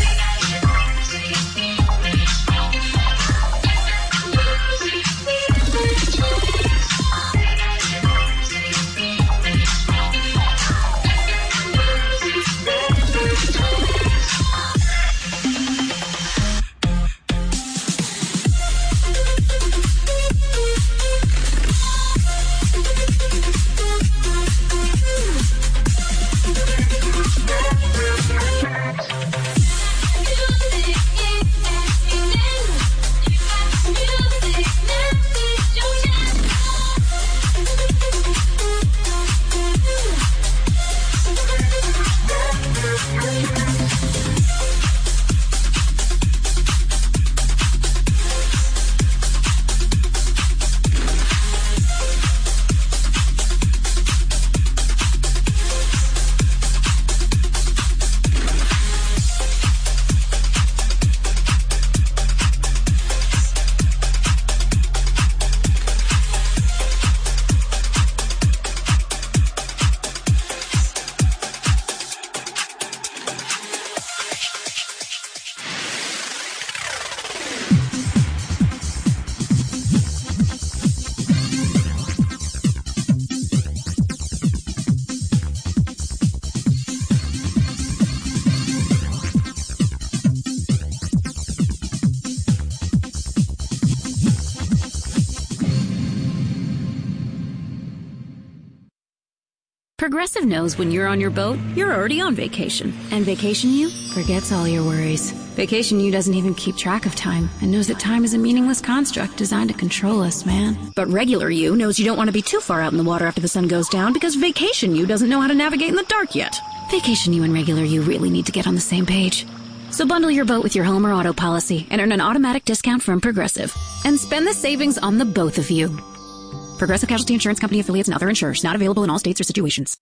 Progressive knows when you're on your boat, you're already on vacation. And Vacation You forgets all your worries. Vacation You doesn't even keep track of time and knows that time is a meaningless construct designed to control us, man. But Regular You knows you don't want to be too far out in the water after the sun goes down because Vacation You doesn't know how to navigate in the dark yet. Vacation You and Regular You really need to get on the same page. So bundle your boat with your home or auto policy and earn an automatic discount from Progressive. And spend the savings on the both of you. Progressive Casualty Insurance Company affiliates and other insurers. Not available in all states or situations.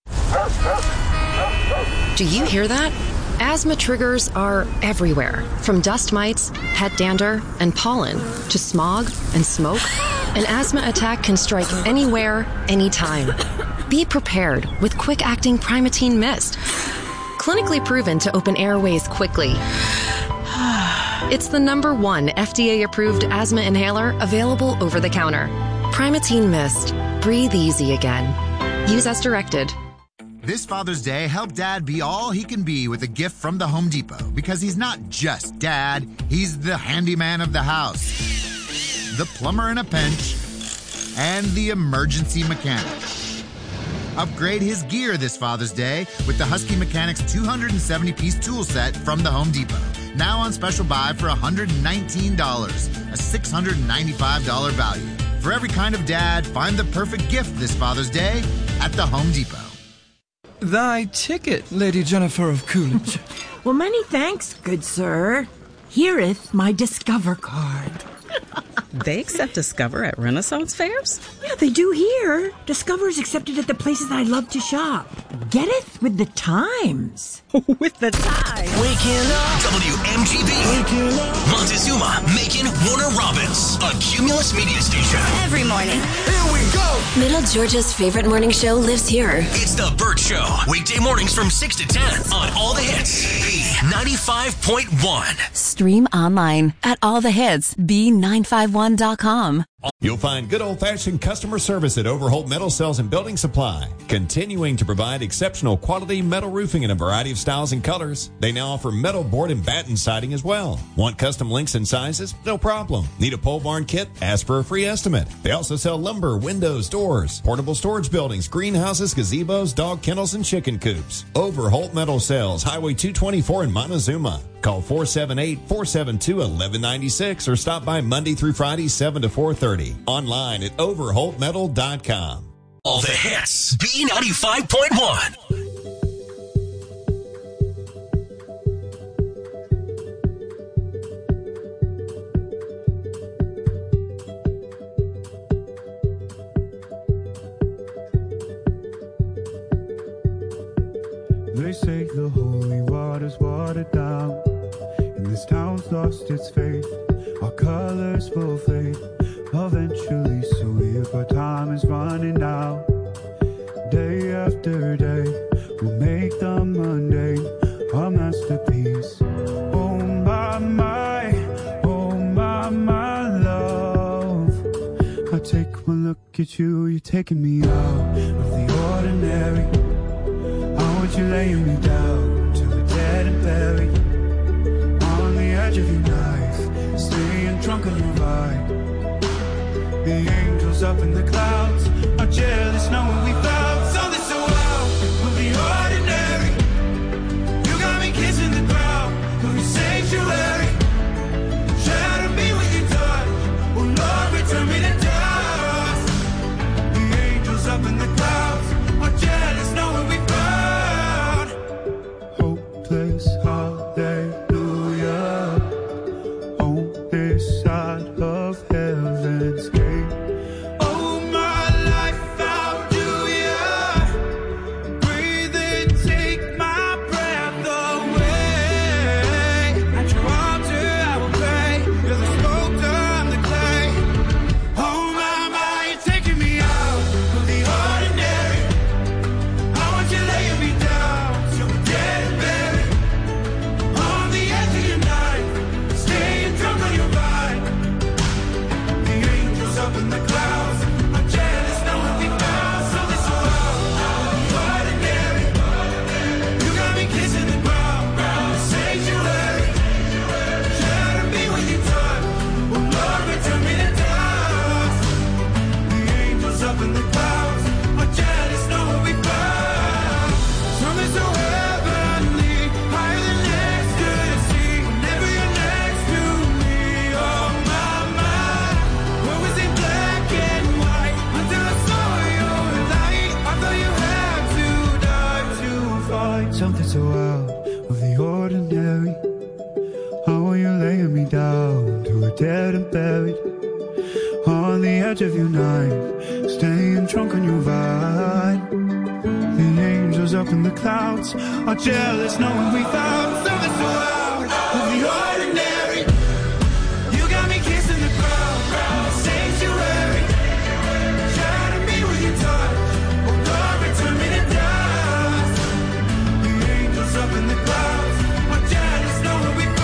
Do you hear that? Asthma triggers are everywhere, from dust mites, pet dander, and pollen, to smog and smoke. An asthma attack can strike anywhere, anytime. Be prepared with quick-acting Primatene Mist. Clinically proven to open airways quickly. It's the number one F D A-approved asthma inhaler available over the counter. Primatene Mist. Breathe easy again. Use as directed. This Father's Day, help Dad be all he can be with a gift from the Home Depot, because he's not just Dad, he's the handyman of the house, the plumber in a pinch, and the emergency mechanic. Upgrade his gear this Father's Day with the Husky Mechanics two hundred seventy piece tool set from the Home Depot. Now on special buy for one hundred nineteen dollars, a six hundred ninety-five dollars value. For every kind of dad, find the perfect gift this Father's Day at the Home Depot. Thy ticket, Lady Jennifer of Coolidge. Well, many thanks, good sir. Hereeth my Discover card. They accept Discover at Renaissance fairs? Yeah, they do here. Discover's accepted at the places I love to shop. Getteth with the times. With the times. Waking up. W M G B. Waking up. Montezuma, Macon, Warner Robins, a Cumulus media station. Every morning. Here we go. Middle Georgia's favorite morning show lives here. It's The Burt Show, weekday mornings from six to ten on All the Hits, B ninety-five point one. Stream online at all the hits b nine five one dot com. You'll find good old-fashioned customer service at Overholt Metal Sales and Building Supply, continuing to provide exceptional quality metal roofing in a variety of styles and colors. They now offer metal board and batten siding as well. Want custom lengths and sizes? No problem. Need a pole barn kit? Ask for a free estimate. They also sell lumber, windows, doors, portable storage buildings, greenhouses, gazebos, dog kennels, and chicken coops. Overholt Metal Sales, Highway two twenty-four in Montezuma. Call four seven eight, four seven two, one one nine six or stop by Monday through Friday, seven to four thirty. Online at overholt metal dot com. All the Hits, B ninety-five point one. They say the holy water's watered down, and this town's lost its faith. Our colors will fade eventually, so if our time is running out, day after day, we'll make the mundane our masterpiece. Oh my, my, oh my, my love. I take one look at you, you're taking me out of the ordinary. I want you laying me down to the dead and buried on the edge of your knife, staying drunk on your ride. The angels up in the clouds are jealous knowing we found something so wild of the ordinary. You got me kissing the ground of your sanctuary. Shatter me with your touch, oh Lord, return me to dust. The angels up in the clouds are jealous knowing we found hopeless hallelujah on this side of heaven's gate. Something so out of the ordinary. How are you laying me down to a dead and buried on the edge of your knife, staying drunk on your ride. The angels up in the clouds are jealous knowing we found something so out of the ordinary. You got me kissing the ground in the sanctuary. Shatter me with your touch, oh Lord, return me to dust. The angels up in the clouds are jealous knowing we found.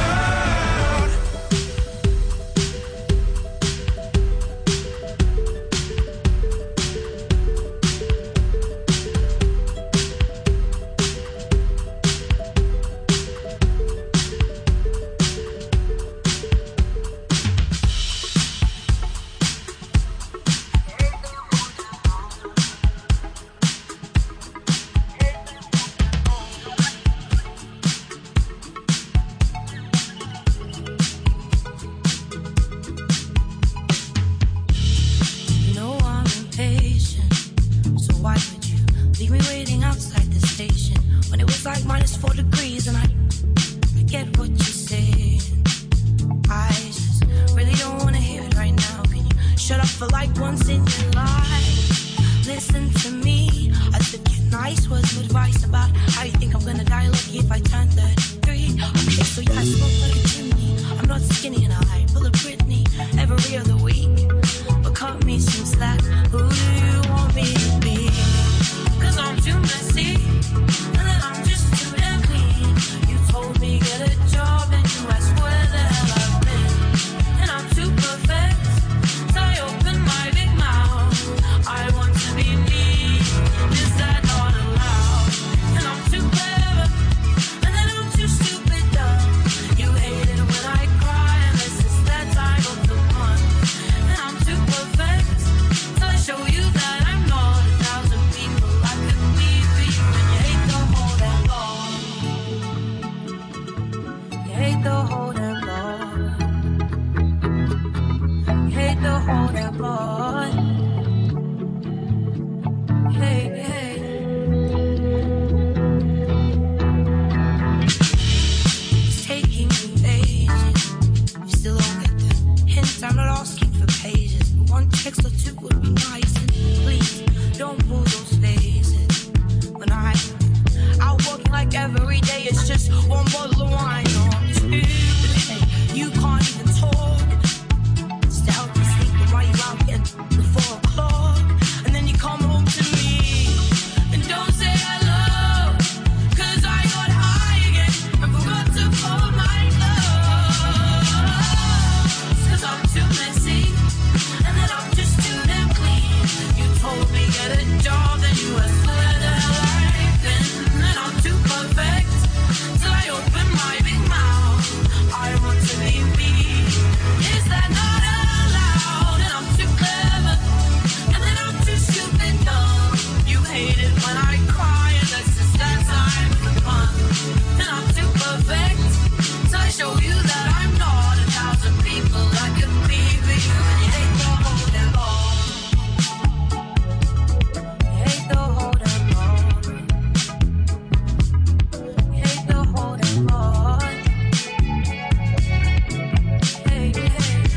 Skinny and text or two would be nice. And please don't pull those faces. When I out walking like every day, it's just one bottle of wine on the street. You can't even talk. Stay out to sleep, but while you out getting the four o'clock, and then you come home to me and don't say hello, 'cause I got high again and forgot to fold my clothes. 'Cause I'm too messy and then I'm just too damn clean. You told me get a job, then you asked where the hell I've been, and I'm too perfect till I open my big mouth. I want to be me. Is that not allowed? And I'm too clever, and then I'm too stupid dumb. You hate it when I cry, and that's just that time of the fun. And I'm too perfect till I show you that I'm not a thousand people I could be for you. And you hate the whole damn all. You hate the whole damn all. You hate the whole damn all. Hey, hey.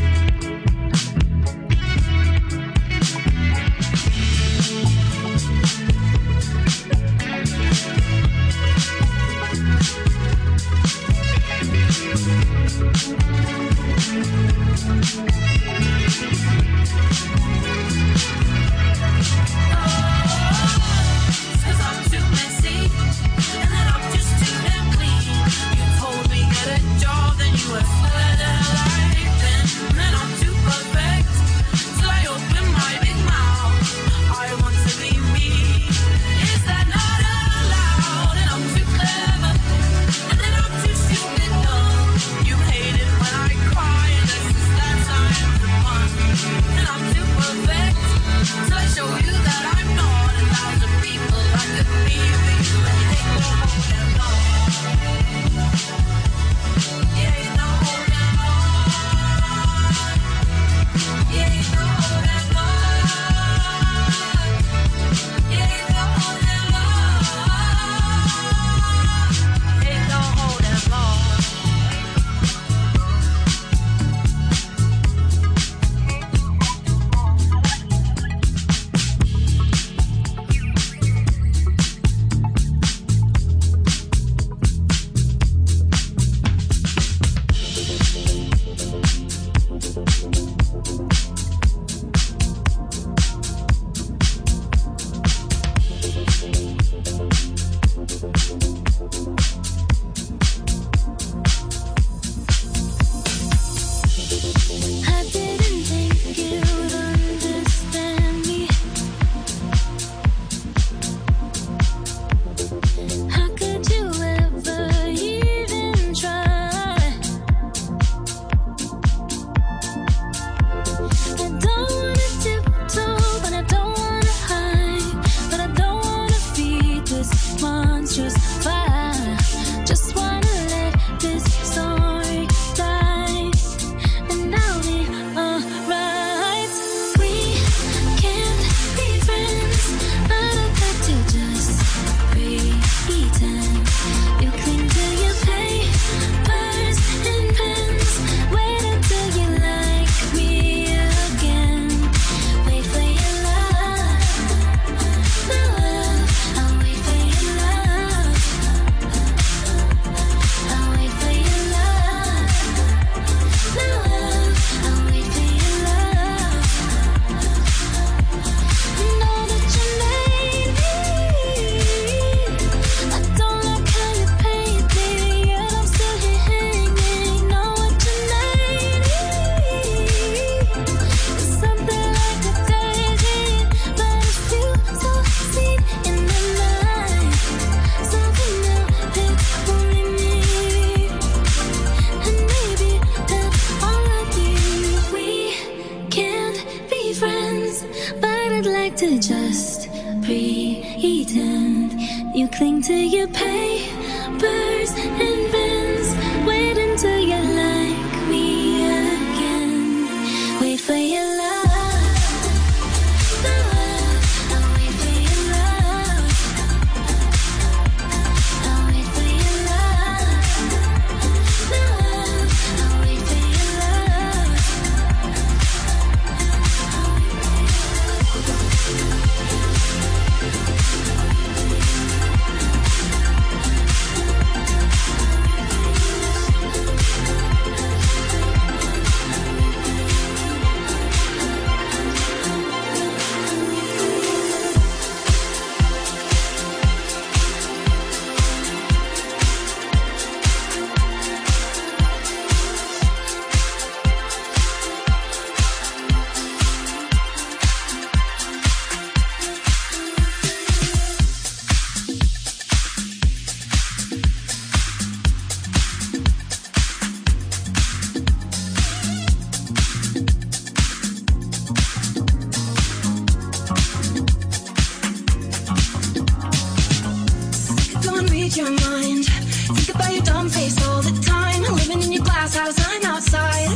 Cause I'm too messy, and then I'm just too damn clean. You told me get a job, then you asked where the hell I've been, and I'm too perfect till I open my big mouth. I want to be me. Is that not allowed? And I'm too clever, and then I'm too stupid dumb. You hate it when I cry, and that's just that time of the fun. And I'm too perfect till I show you that I'm not a thousand people I could be for you. And you hate the whole damn lot. You hate the whole damn lot. You hate the whole damn lot. You hate the whole damn lot. You hate the whole damn lot. I didn't think you'd understand me. How could you ever even try? I don't wanna tiptoe, but I don't wanna hide, but I don't wanna feed this monstrous fire. Just wanna let this story die, and I'll be alright. We can't be friends, but I'd like to just pretend. You cling to your papers and pens. Wait until you like me again. Wait for your love, love. I'll wait for your love. I'll wait for your love, love. I'll wait for your love. Know that you made me. I don't like how you paint me, yet I'm still here hanging. Know what you made me. It's something like a daisy, but it's you so sweet in the night. Something new, it's only me. And maybe that's all of you. We can't be friends, but I'd like to just pretend. You cling to your papers and pens. Wait until you like me again. Wait for your love, love. I'll wait for your love. I'll wait for your love, love. I'll wait for your love. bum face all the time. Living in your glass house, I'm outside.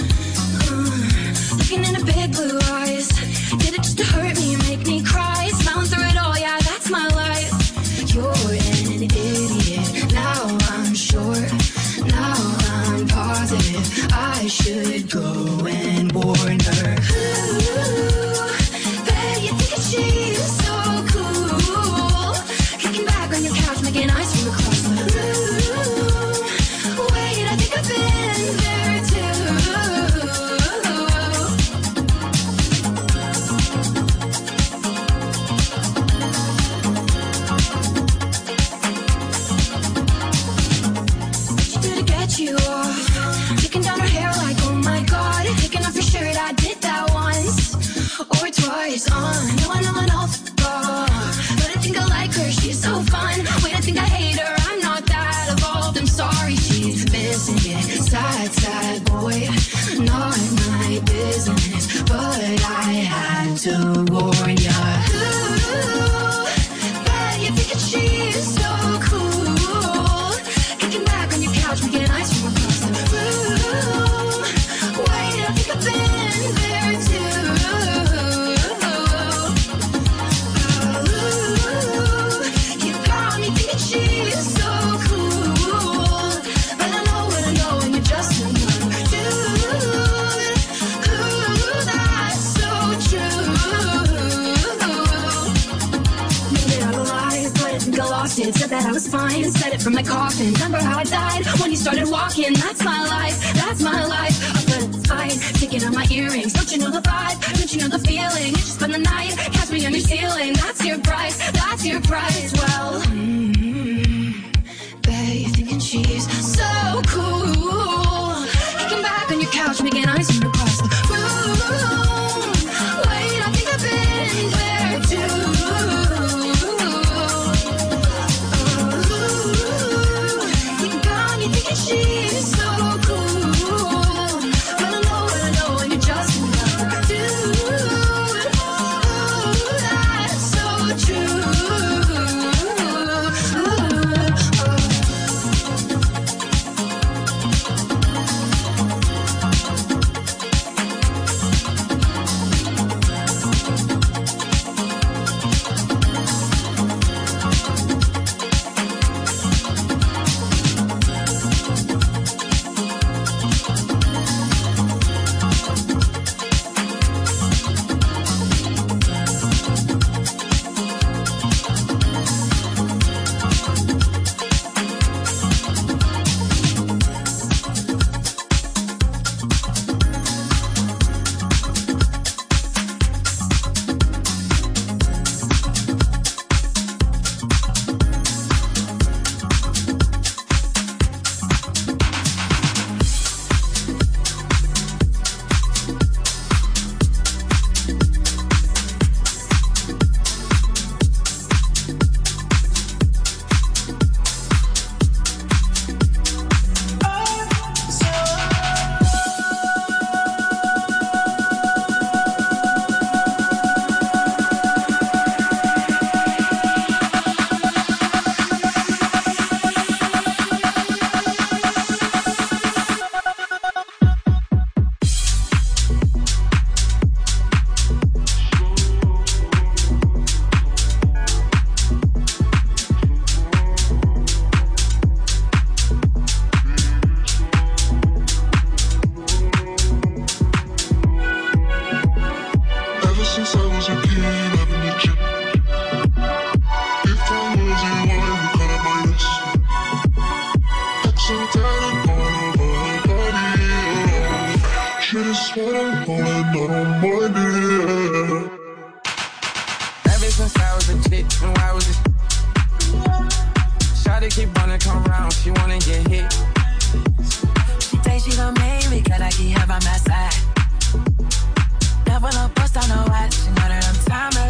Uh, looking into big blue eyes. Did it just to hurt me, make me cry? Smiling through it all, yeah, that's my life. You're an idiot. Now I'm sure. Now I'm positive. I should go and warn her. Ooh, bet you think she's so cool. Kicking back on your couch, making ice from across the room. Wait, I think I've been there you off, taking down her hair like, oh my god, taking off your shirt, I did that once or twice on no one, no one else. Oh, but I think I like her, she's so fun. Wait, I think I hate her, I'm not that evolved. I'm sorry, she's missing it. Sad, sad boy, not my business, but I had to warn ya. Ooh, bet you think she's so cool. Kicking back on your couch, making ice from across the room. Wait, I think I've been there too. Ooh, you got me thinking she's so cool, but I know what I know, and you're just another dude. Ooh, that's so true. Maybe I'm alive, but I think I lost it. Said that I was fine and said it from my coffin. Remember how I died when you started walking? That's my life, that's my life. Oh, but it's fine, taking out my earrings. Don't you know the vibe? Don't you know the feeling? You just spend the night, catch me on your ceiling. That's your price, that's your price. Well, mm-hmm. Bet you're thinking she's so cool. Kicking back on your couch, making ice from across the room. Wait, I think I've been there too. She's so cool, but I know what I know, and you're just another dude. Ooh, that's so true. Ever since I was a chick, and why was it? Shawty keep wanna come around, she wanna get hit. She thinks she gon' make me, cause I keep her by my side. Never no post on no watch, she know that I'm timeless.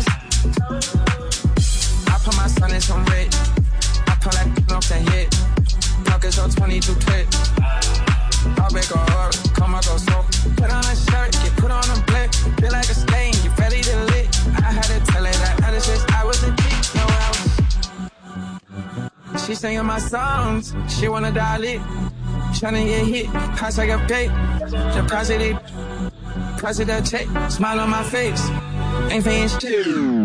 I put my son in some red. I pull that off the hit. Pockets on twenty-two clip. I'll make a heart, come I go so. Put on a shirt, get put on a blick. Feel like a stain, you ready to lit. I had to tell her that other shit, I was a dick, no I was. She singing my songs. She wanna dial it. Tryna get hit. Pass like a fake. The price of it. Price of that check. Smile on my face. Ain't paying shit.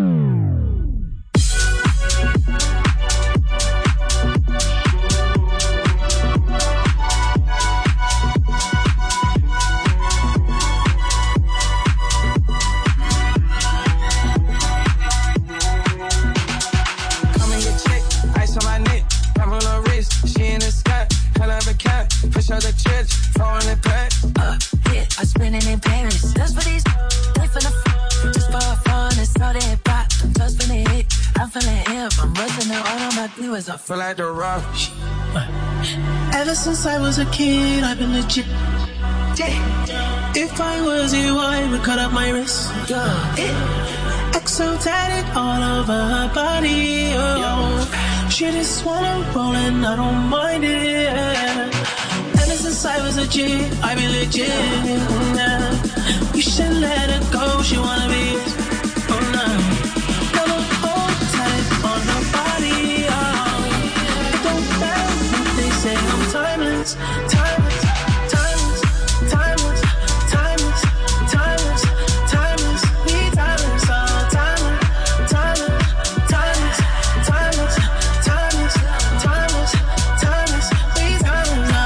I feel like the rock. Ever since I was a kid, I've been legit. If I was you, I would cut up my wrist. Exo tatted all over her body. Oh. She just wanna roll and I don't mind it. Ever since I was a kid, I've been legit. You should let her go. She wanna be. Oh no. Never hold tight on her body. Say I'm timeless, timeless, timeless, timeless, timeless, timeless, timeless, be timeless, oh, timeless, timeless, timeless, timeless, timeless, timeless, timeless, be timeless, oh.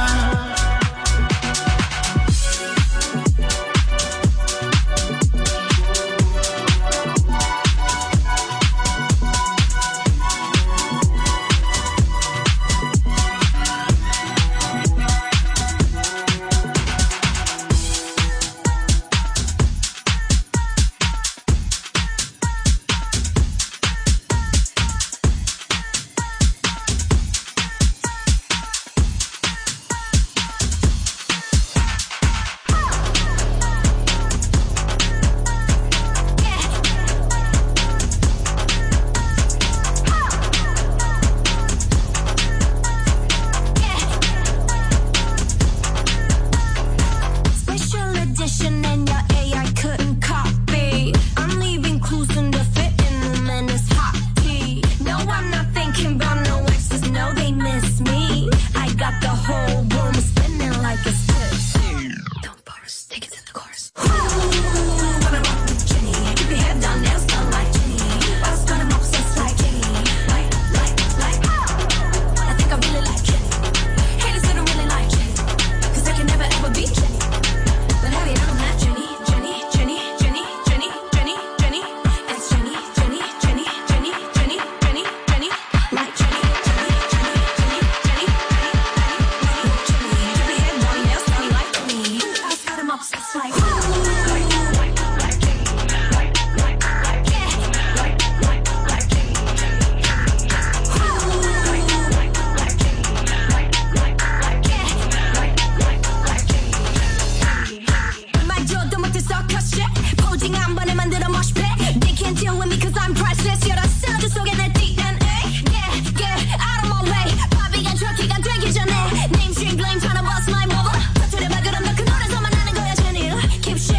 Keep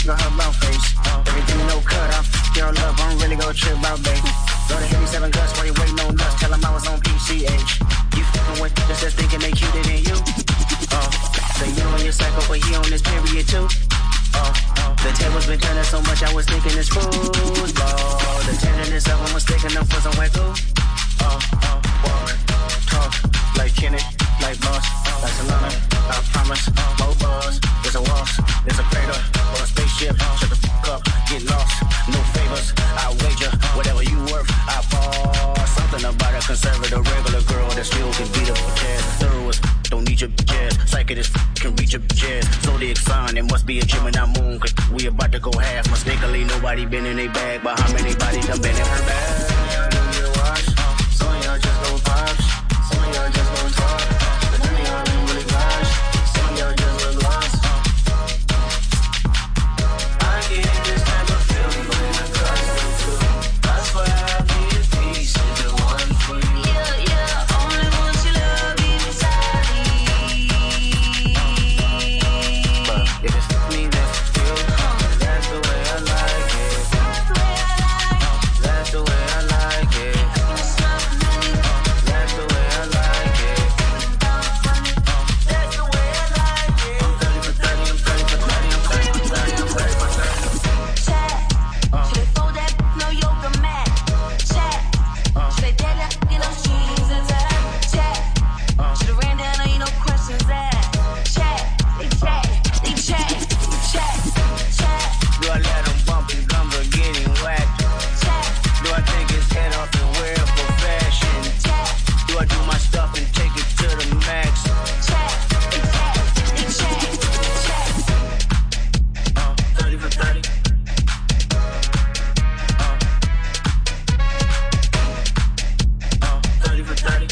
got her about face. Everything no cut off. Your love, I don't really go trip about, babe. Go to hit me seven guts while you waiting on nuts. Tell them I was on P C H. You fucking with just just thinking they cuter than you. Oh, so you on your cycle, but he on this period too. Oh, oh, the tables been turning so much, I was thinking it's football. The tenderness of them was sticking up for some wet glue. Oh, oh, walk, talk, like Kenny, like Boss, like Solana. I promise, more buzz. There's a waltz, there's a crater, or a spaceship. Shut the fuck up, get lost. No favors, I wager, whatever you worth, I fall. Something about a conservative, regular girl that still can beat up a jazz. Thorough, don't need your jazz. Psychic as f- can reach your jazz. Zodiac sign, it must be a Gemini moon. Cause we about to go half. Mistakenly, nobody been in a bag. But how many bodies done been in her bag? Do you watch? Some of y'all just go vibes. Some of y'all just go talk. But none of y'all ain't really vibes. Some of y'all just look lost. I get this type of feeling when I touch you too. That's why I be at peace is the one for you. Yeah, yeah, only want your love inside me. But if it's me, then feel that's the way I like it. That's the way I like it. That's the way I like it. That's the way I like it. I'm thirty for thirty, I'm thirty for thirty, I'm thirty for thirty, I'm thirty for thirty. Chat. Should they fold that no yoga mat? Chat. Should they dead that in those jeans and that? Chat. Should have ran down, ain't no questions asked. Chat. They chat. They chat. They chat. Chat. Do I let them bump and gumbo getting whacked? Chat. Do I take his head off and wear it for fashion? Chat. Do I do my stuff and take it to the max? Chat. They chat. They chat. They chat. Uh, thirty for thirty. Uh, uh, thirty for thirty.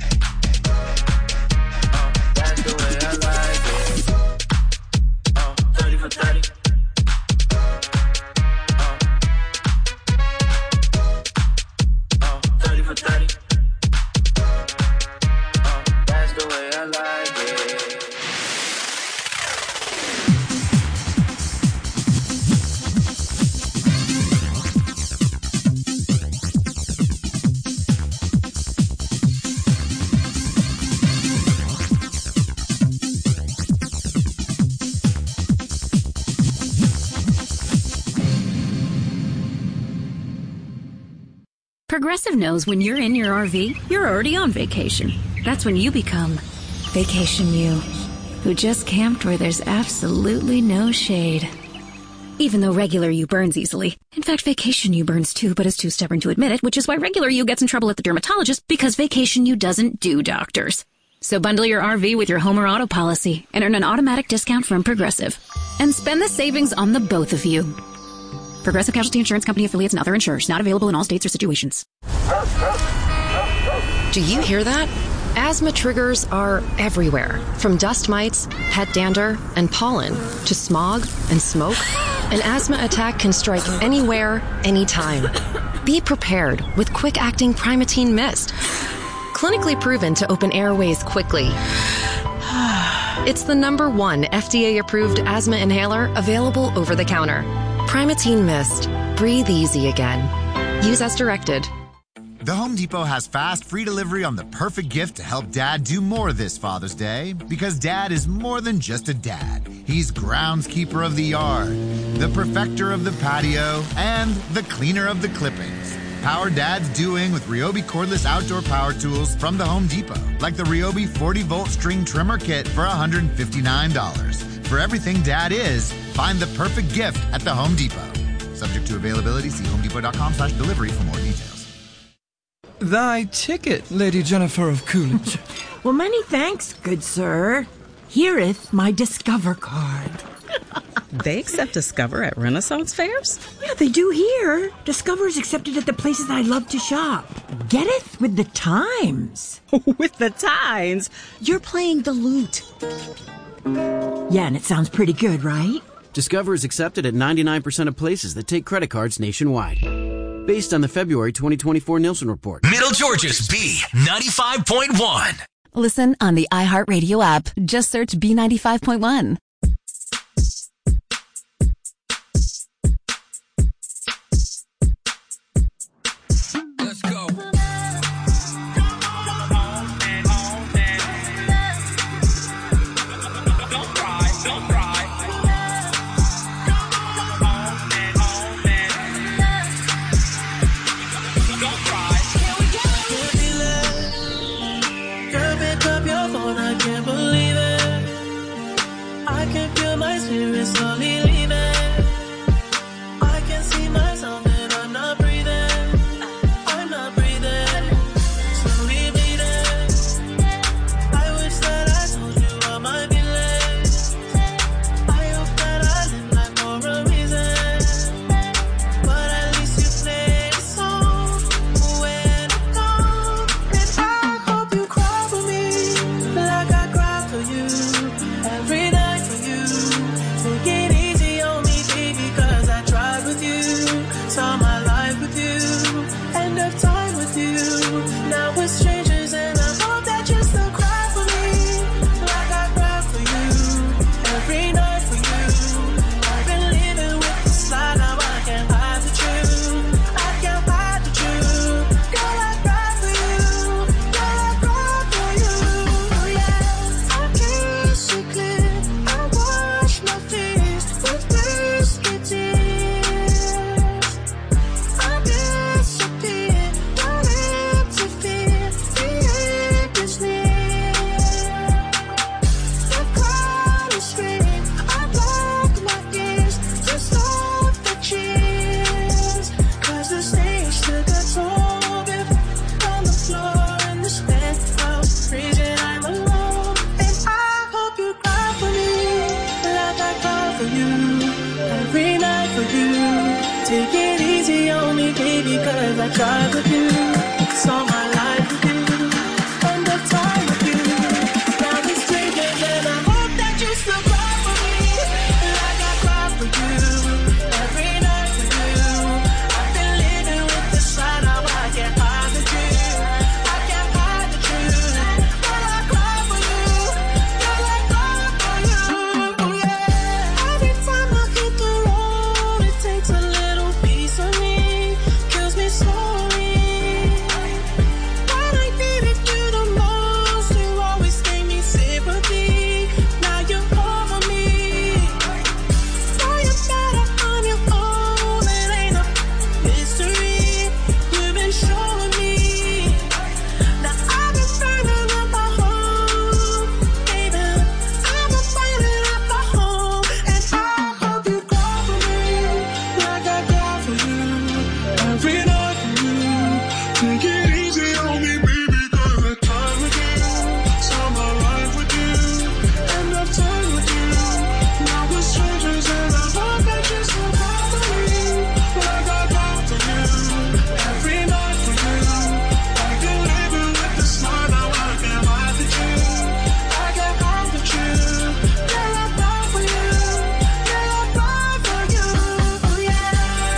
Uh, that's the way I like it. Uh, thirty for thirty. Uh, uh, thirty for thirty. Uh, that's the way I like it. Progressive knows when you're in your R V, you're already on vacation. That's when you become Vacation You, who just camped where there's absolutely no shade. Even though regular you burns easily. In fact, Vacation You burns too, but is too stubborn to admit it, which is why regular you gets in trouble at the dermatologist, because Vacation You doesn't do doctors. So bundle your R V with your home or auto policy and earn an automatic discount from Progressive. And spend the savings on the both of you. Progressive Casualty Insurance Company affiliates and other insurers. Not available in all states or situations. Do you hear that? Asthma triggers are everywhere, from dust mites, pet dander, and pollen, to smog and smoke. An asthma attack can strike anywhere, anytime. Be prepared with quick-acting Primatene Mist. Clinically proven to open airways quickly. It's the number one F D A-approved asthma inhaler available over the counter. Primatene Mist. Breathe easy again. Use as directed. The Home Depot has fast, free delivery on the perfect gift to help Dad do more this Father's Day. Because Dad is more than just a dad. He's groundskeeper of the yard, the perfecter of the patio, and the cleaner of the clippings. Power Dad's doing with Ryobi cordless outdoor power tools from the Home Depot. Like the Ryobi forty volt string trimmer kit for one hundred fifty-nine dollars. For everything Dad is, find the perfect gift at the Home Depot. Subject to availability, see homedepot.com slash delivery for more details. Thy ticket, Lady Jennifer of Coolidge. Well, many thanks, good sir. Hereeth my Discover card. They accept Discover at Renaissance fairs? Yeah, they do here. Discover is accepted at the places I love to shop. Getteth with the times. With the times? You're playing the lute. Yeah, and it sounds pretty good, right? Discover is accepted at ninety-nine percent of places that take credit cards nationwide. Based on the February twenty twenty-four Nielsen report. Middle Georgia's B ninety-five point one. Listen on the iHeartRadio app. Just search B ninety-five point one. I tried with you, saw my life with you, spend the time with you. Now we're strangers and I hope that you still cry for me, like I cry for you, every night with you. I've been living with the sign, now I can't hide the truth. I can't hide the truth. Girl, I cry for you, girl, I cry for you, yeah. Every time I hit the road, it takes a little piece of me, kills me slowly. When I needed you the most, you always gave me sympathy. Now you're over me. Now you're better on your own, it ain't a mystery. You've been showing me. Now I've been finding at the home, baby. I've been finding at the home, and I hope you cry for me, like I cry for you, every night for you. Take it easy on me, baby, 'cause I tried with you, saw my life with you, end up time with you. Now we're strangers and I hope that you still cry for me, like I cry for you, every night for you. Like you're living with the smile, now I can't hide the truth. I can't hide the truth. Girl, I cry for you, girl, I cry for you, yeah.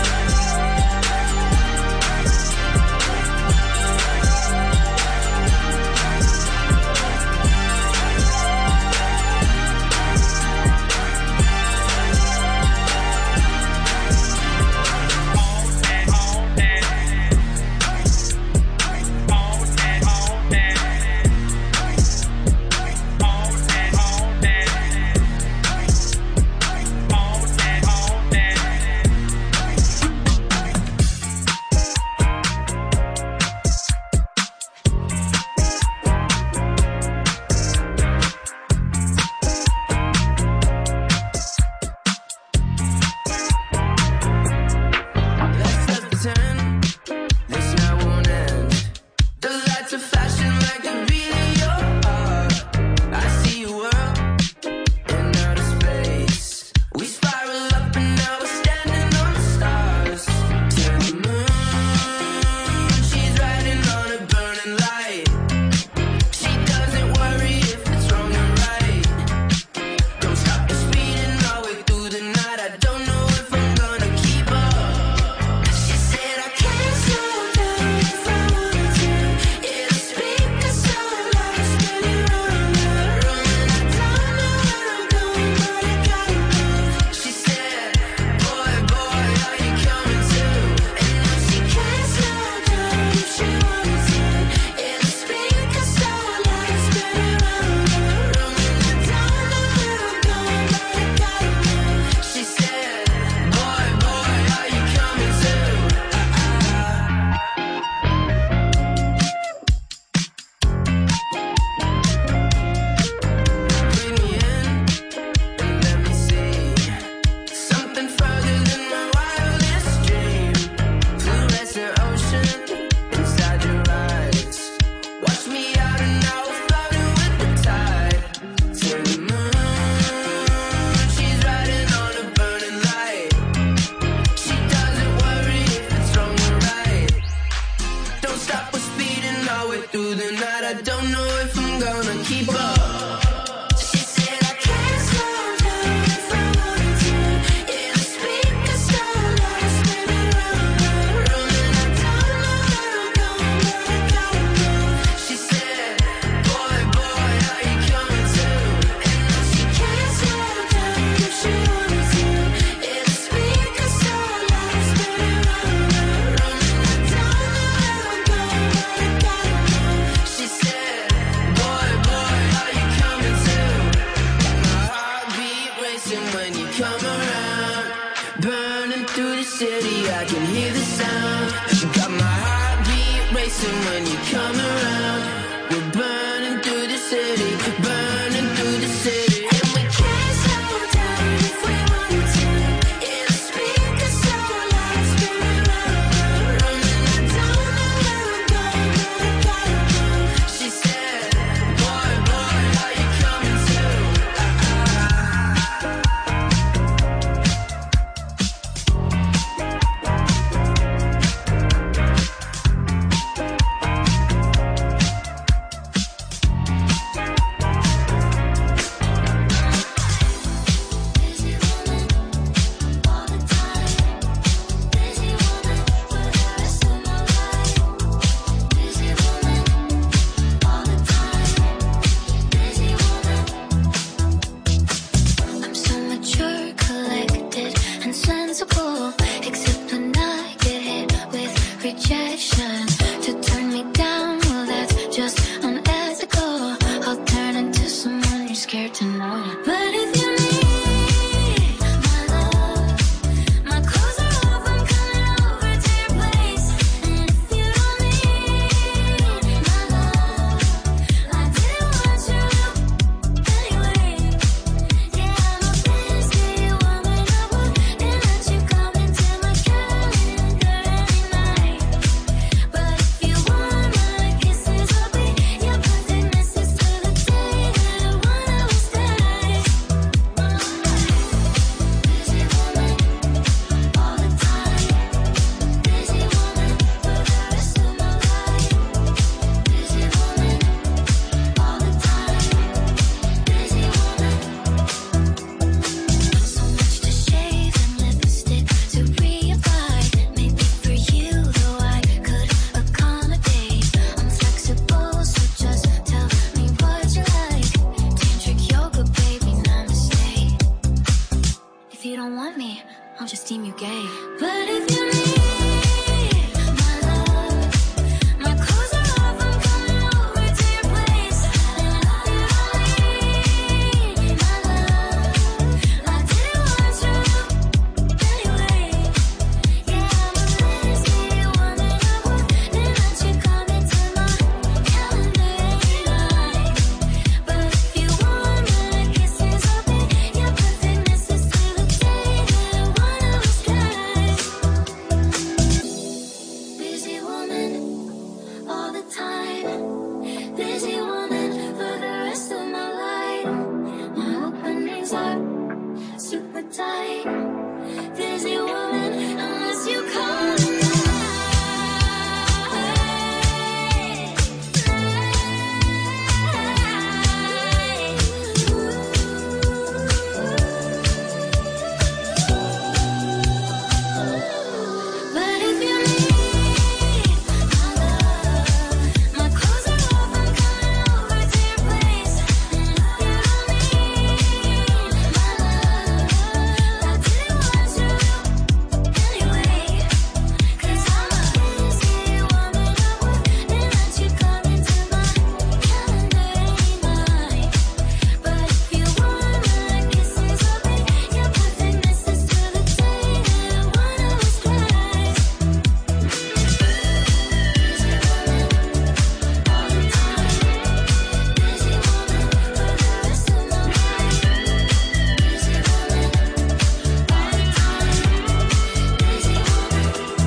Let's just pretend this night won't end. The lights are flashing like the beat of your heart. I see you world in outer space. We spiral up and now we're standing on the stars. To the moon, she's riding on a burning light. She doesn't worry if it's wrong or right. Don't stop the speeding all the way through the night. I don't know if I'm gonna keep up. She said I can't slow down if I wanted to. Yeah, the speakers so loud, spinning round the room, and I don't know where I'm going, but I gotta move. She said, boy, boy, are you coming too? And no, she can't slow down if she wanted to. Yeah, the speakers so loud, spinning round the room, and I don't know where I'm going, but I gotta move. She said, boy, boy, are you coming too? Bring me in and let me see something further than my wildest dream. Fluorescent ocean inside your eyes. Watch me out and now we're floating with the tide. To the moon, she's riding on a burning light. She doesn't worry if it's wrong or right. Don't stop us speeding all the way through the night. I don't know if I'm gonna keep up. She said I can't slow down if I wanted to. Yeah, the speakers so loud, spinning round the room, and I don't know where I'm going, but I gotta move. She said, boy, boy, are you coming too? And no, she can't slow down if she wanted to. Yeah, the speakers so loud, spinning round the room, and I don't know where I'm going, but I gotta move. She said, boy, boy, are you coming scared to know. But if you need my love, my clothes are off, I'm coming over to your place. And if you don't need my love, I didn't want you anyway. Yeah, I'm a busy woman, I wouldn't let you come into my calendar any night. But if you want my kisses, I'll be your perfect missus to the day that I wanna was dead. Busy woman, all the time. Busy woman, for the rest of my life. Busy woman, all the time. Busy woman. So much to shave and lipstick to reapply. Maybe for you, though I could accommodate. I'm flexible, so just tell me what you like. Tantric yoga, baby, namaste. If you don't want me, I'll just deem you gay. But if you need my love, my clothes are off, I'm coming over to your place. And if you don't need my love, I didn't want you anyway. Yeah, I'm a lazy woman, I wouldn't let you come into my calendar any night. But if you want my kisses, I'll be your perfect missus to the day that I wanna was dead. Busy woman, all the time. Busy woman, for the rest of my life. My openings are super tight. Busy woman, unless you call me. But if you need my love, my clothes are off, I'm coming over to your place. And if you don't need my love, I didn't want you anyway. 'Cause I'm a busy woman, I wouldn't let you come into my calendar any night. But if you want my kisses, I'll be your perfect missus to the day that I wanna was dead. Busy woman, all the time. Busy woman, for the rest of my life. Busy woman, all the time. Busy woman.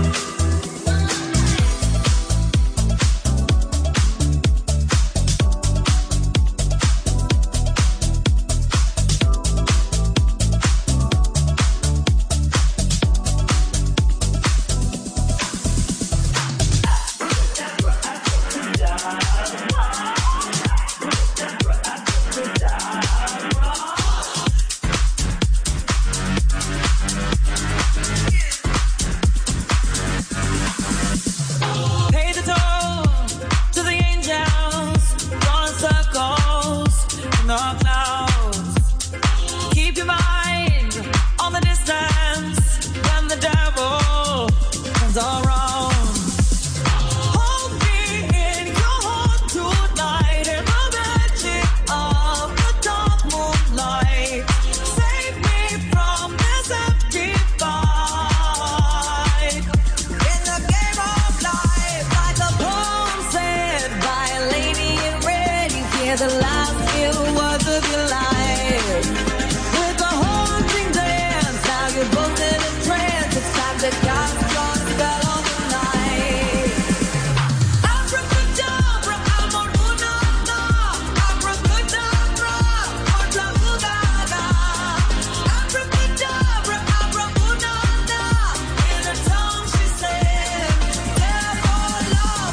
Pay the toll to the angels, drawing circles in the clouds. Keep your mind on the distance when the devil comes around. Hold me in your heart tonight in the magic of the dark moonlight. Save me from this empty fight. In the game of life, like a poem said by a lady in red, you hear the last few words of your life. With a haunting dance, now you're both in a trance. It's time to cast your spell on the night. Abracadabra, amor una na. Abracadabra, otra gaga. Abracadabra, abra una na. In her tongue she said, "Therefore love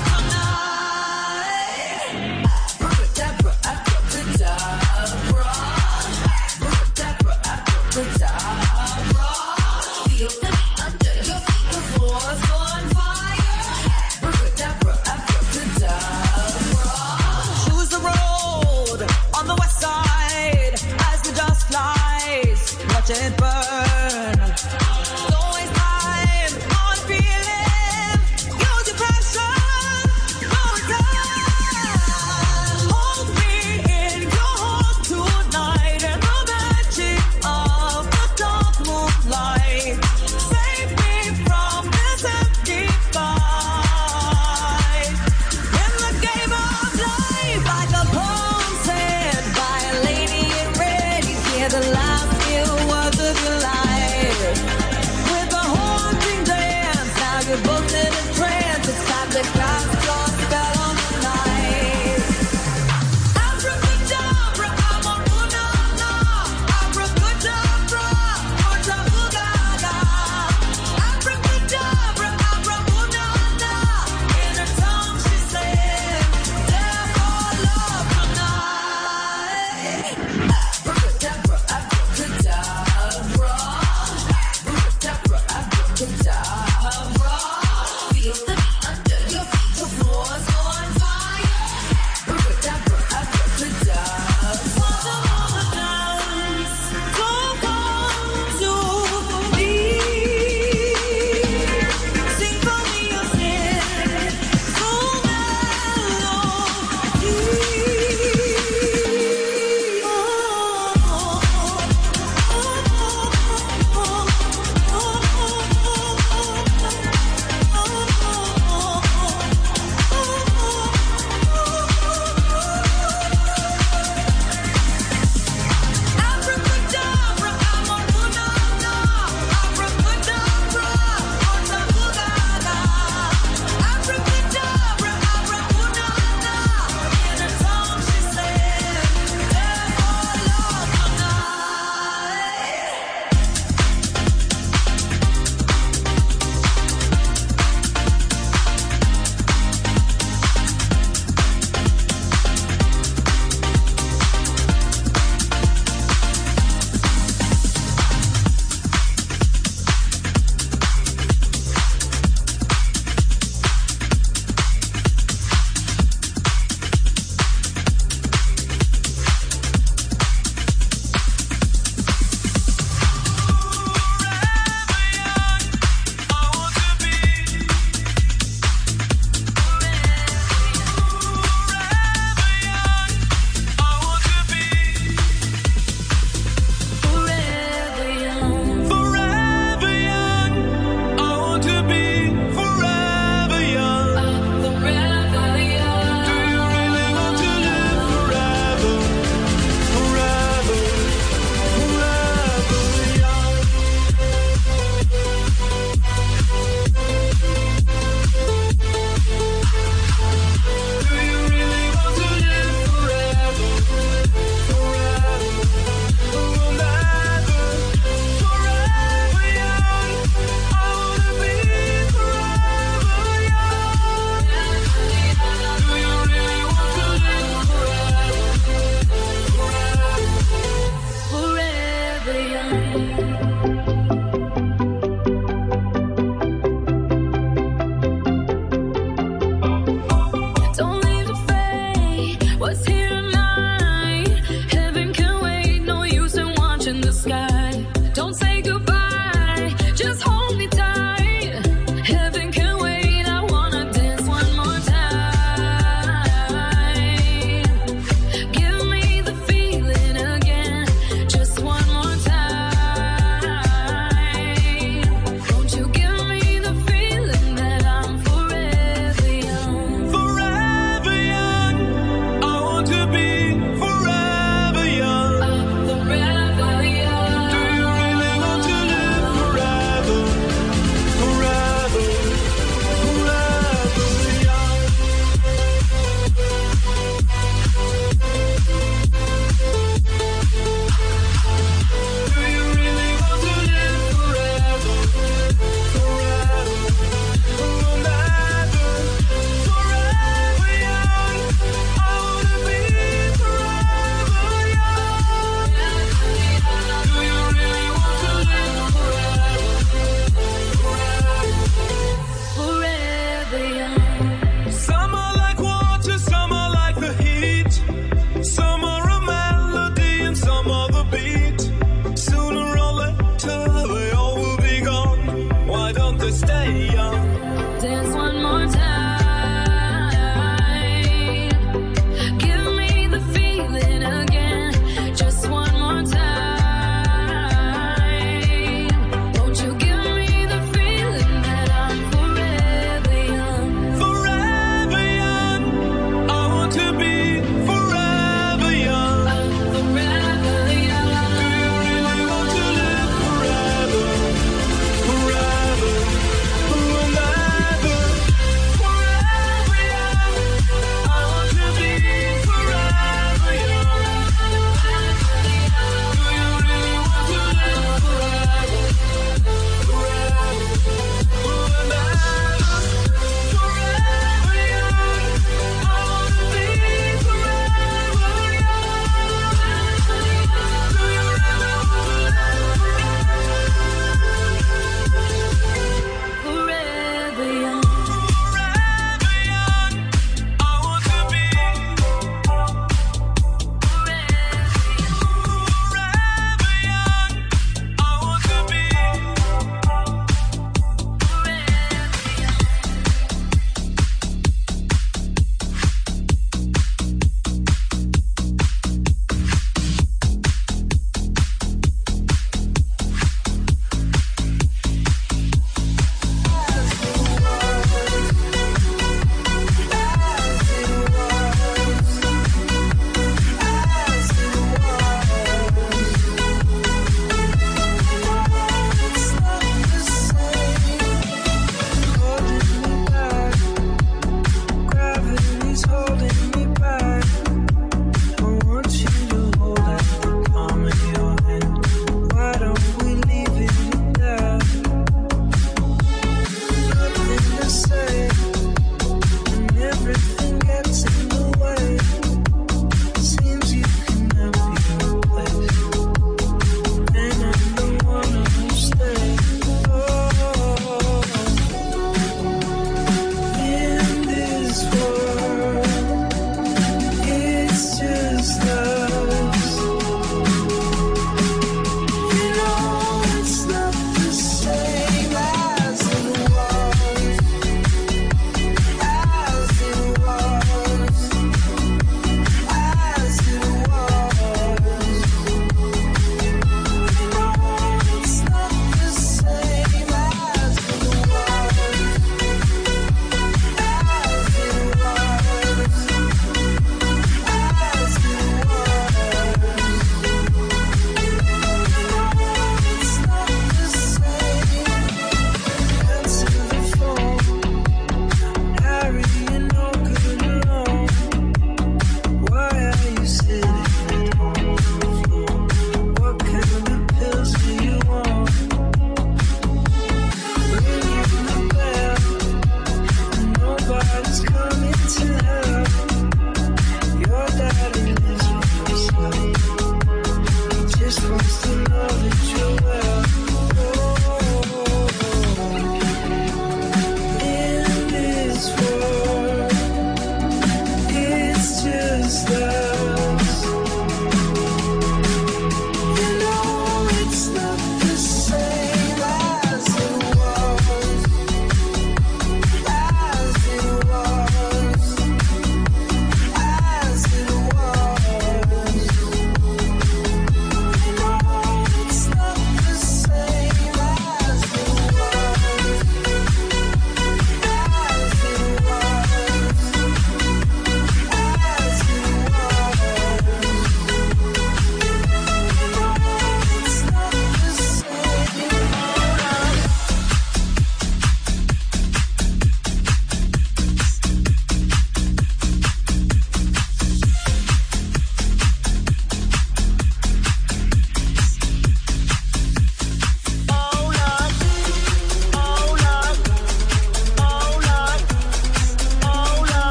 tonight." Abracadabra, abracadabra.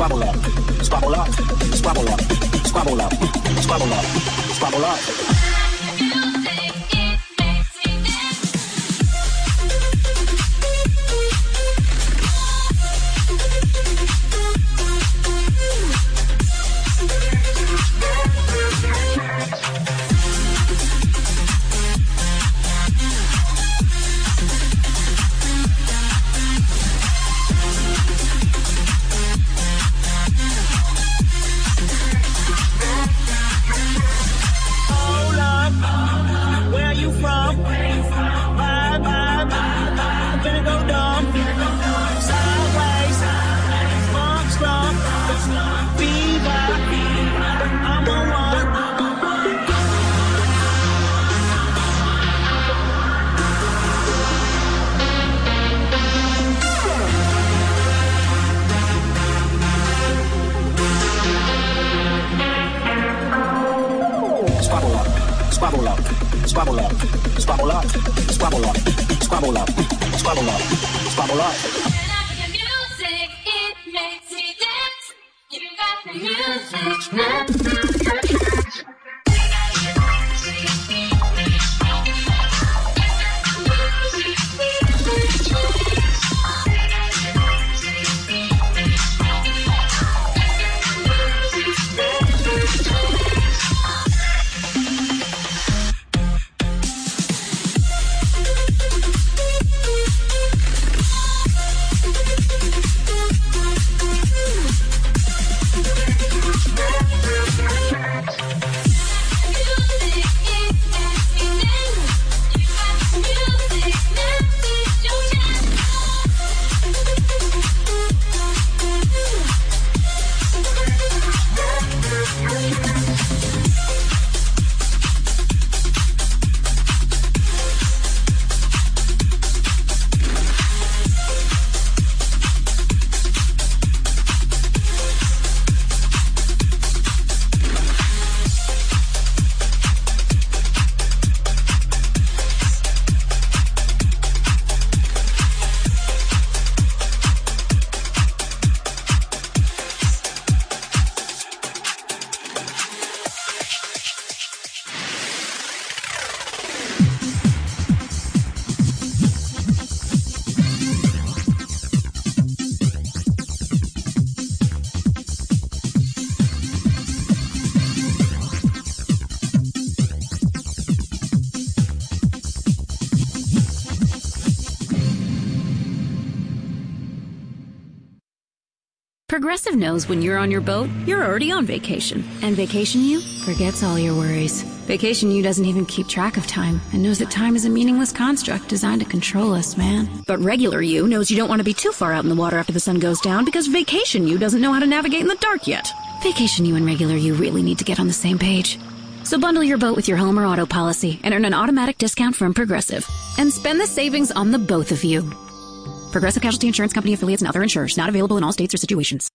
Squabble up, squabble up, squabble up, squabble up, squabble up, squabble up. Squabble up, squabble up, squabble up, squabble up, squabble up, squabble up, squabble up. Music, it makes me dance. You got the music. Progressive knows when you're on your boat, you're already on vacation. And Vacation You forgets all your worries. Vacation You doesn't even keep track of time and knows that time is a meaningless construct designed to control us, man. But Regular You knows you don't want to be too far out in the water after the sun goes down because Vacation You doesn't know how to navigate in the dark yet. Vacation You and Regular You really need to get on the same page. So bundle your boat with your home or auto policy and earn an automatic discount from Progressive. And spend the savings on the both of you. Progressive Casualty Insurance Company affiliates and other insurers. Not available in all states or situations.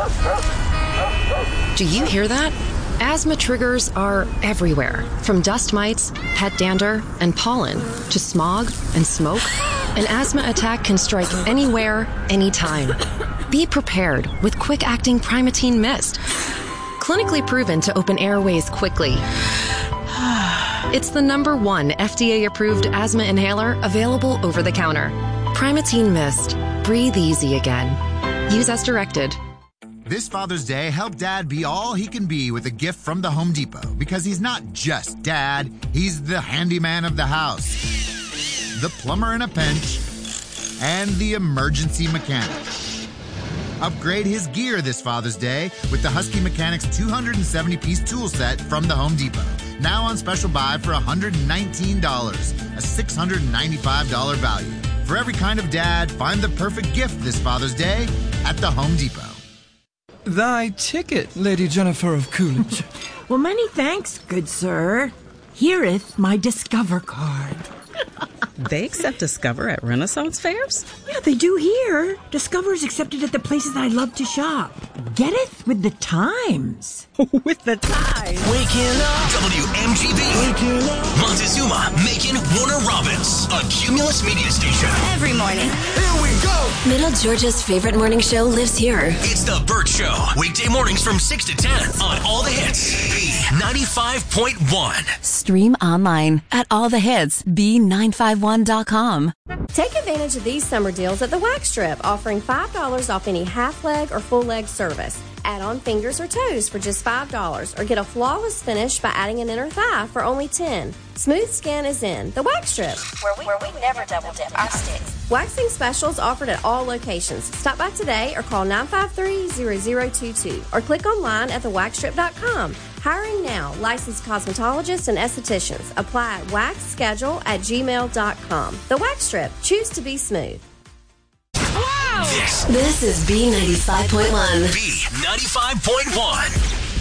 Do you hear that? Asthma triggers are everywhere, from dust mites, pet dander, and pollen, to smog and smoke. An asthma attack can strike anywhere, anytime. Be prepared with quick-acting Primatene Mist. Clinically proven to open airways quickly. It's the number one F D A-approved asthma inhaler available over the counter. Primatene Mist. Breathe easy again. Use as directed. This Father's Day, help Dad be all he can be with a gift from the Home Depot, because he's not just Dad, he's the handyman of the house, the plumber in a pinch, and the emergency mechanic. Upgrade his gear this Father's Day with the Husky Mechanics two hundred seventy piece tool set from the Home Depot. Now on special buy for one hundred nineteen dollars, a six hundred ninety-five dollars value. For every kind of dad, find the perfect gift this Father's Day at the Home Depot. Thy ticket, Lady Jennifer of Coolidge. Well, many thanks, good sir. Hereeth my Discover card. They accept Discover at Renaissance fairs? Yeah, they do here. Discover is accepted at the places that I love to shop. Get it? With the times. With the times. Waking up. W M G B. Waking up. Montezuma, Macon, Warner Robins. A Cumulus media station. Every morning. Here we go. Middle Georgia's favorite morning show lives here. It's The Burt Show. Weekday mornings from six to ten on All the Hits. B ninety-five point one. Stream online at all the hits b nine five one dot com. Take advantage of these summer deals at the Wax Strip, offering five dollars off any half leg or full leg service. Add on fingers or toes for just five dollars, or get a flawless finish by adding an inner thigh for only ten dollars. Smooth Skin is in the Wax Strip, Where we, where we never double dip our sticks. Waxing specials offered at all locations. Stop by today or call nine five three, zero zero two two or click online at the wax strip dot com. Hiring now. Licensed cosmetologists and estheticians. Apply at wax schedule at gmail dot com. The Wax Strip. Choose to be smooth. This, This is B ninety-five point one. B ninety-five point one.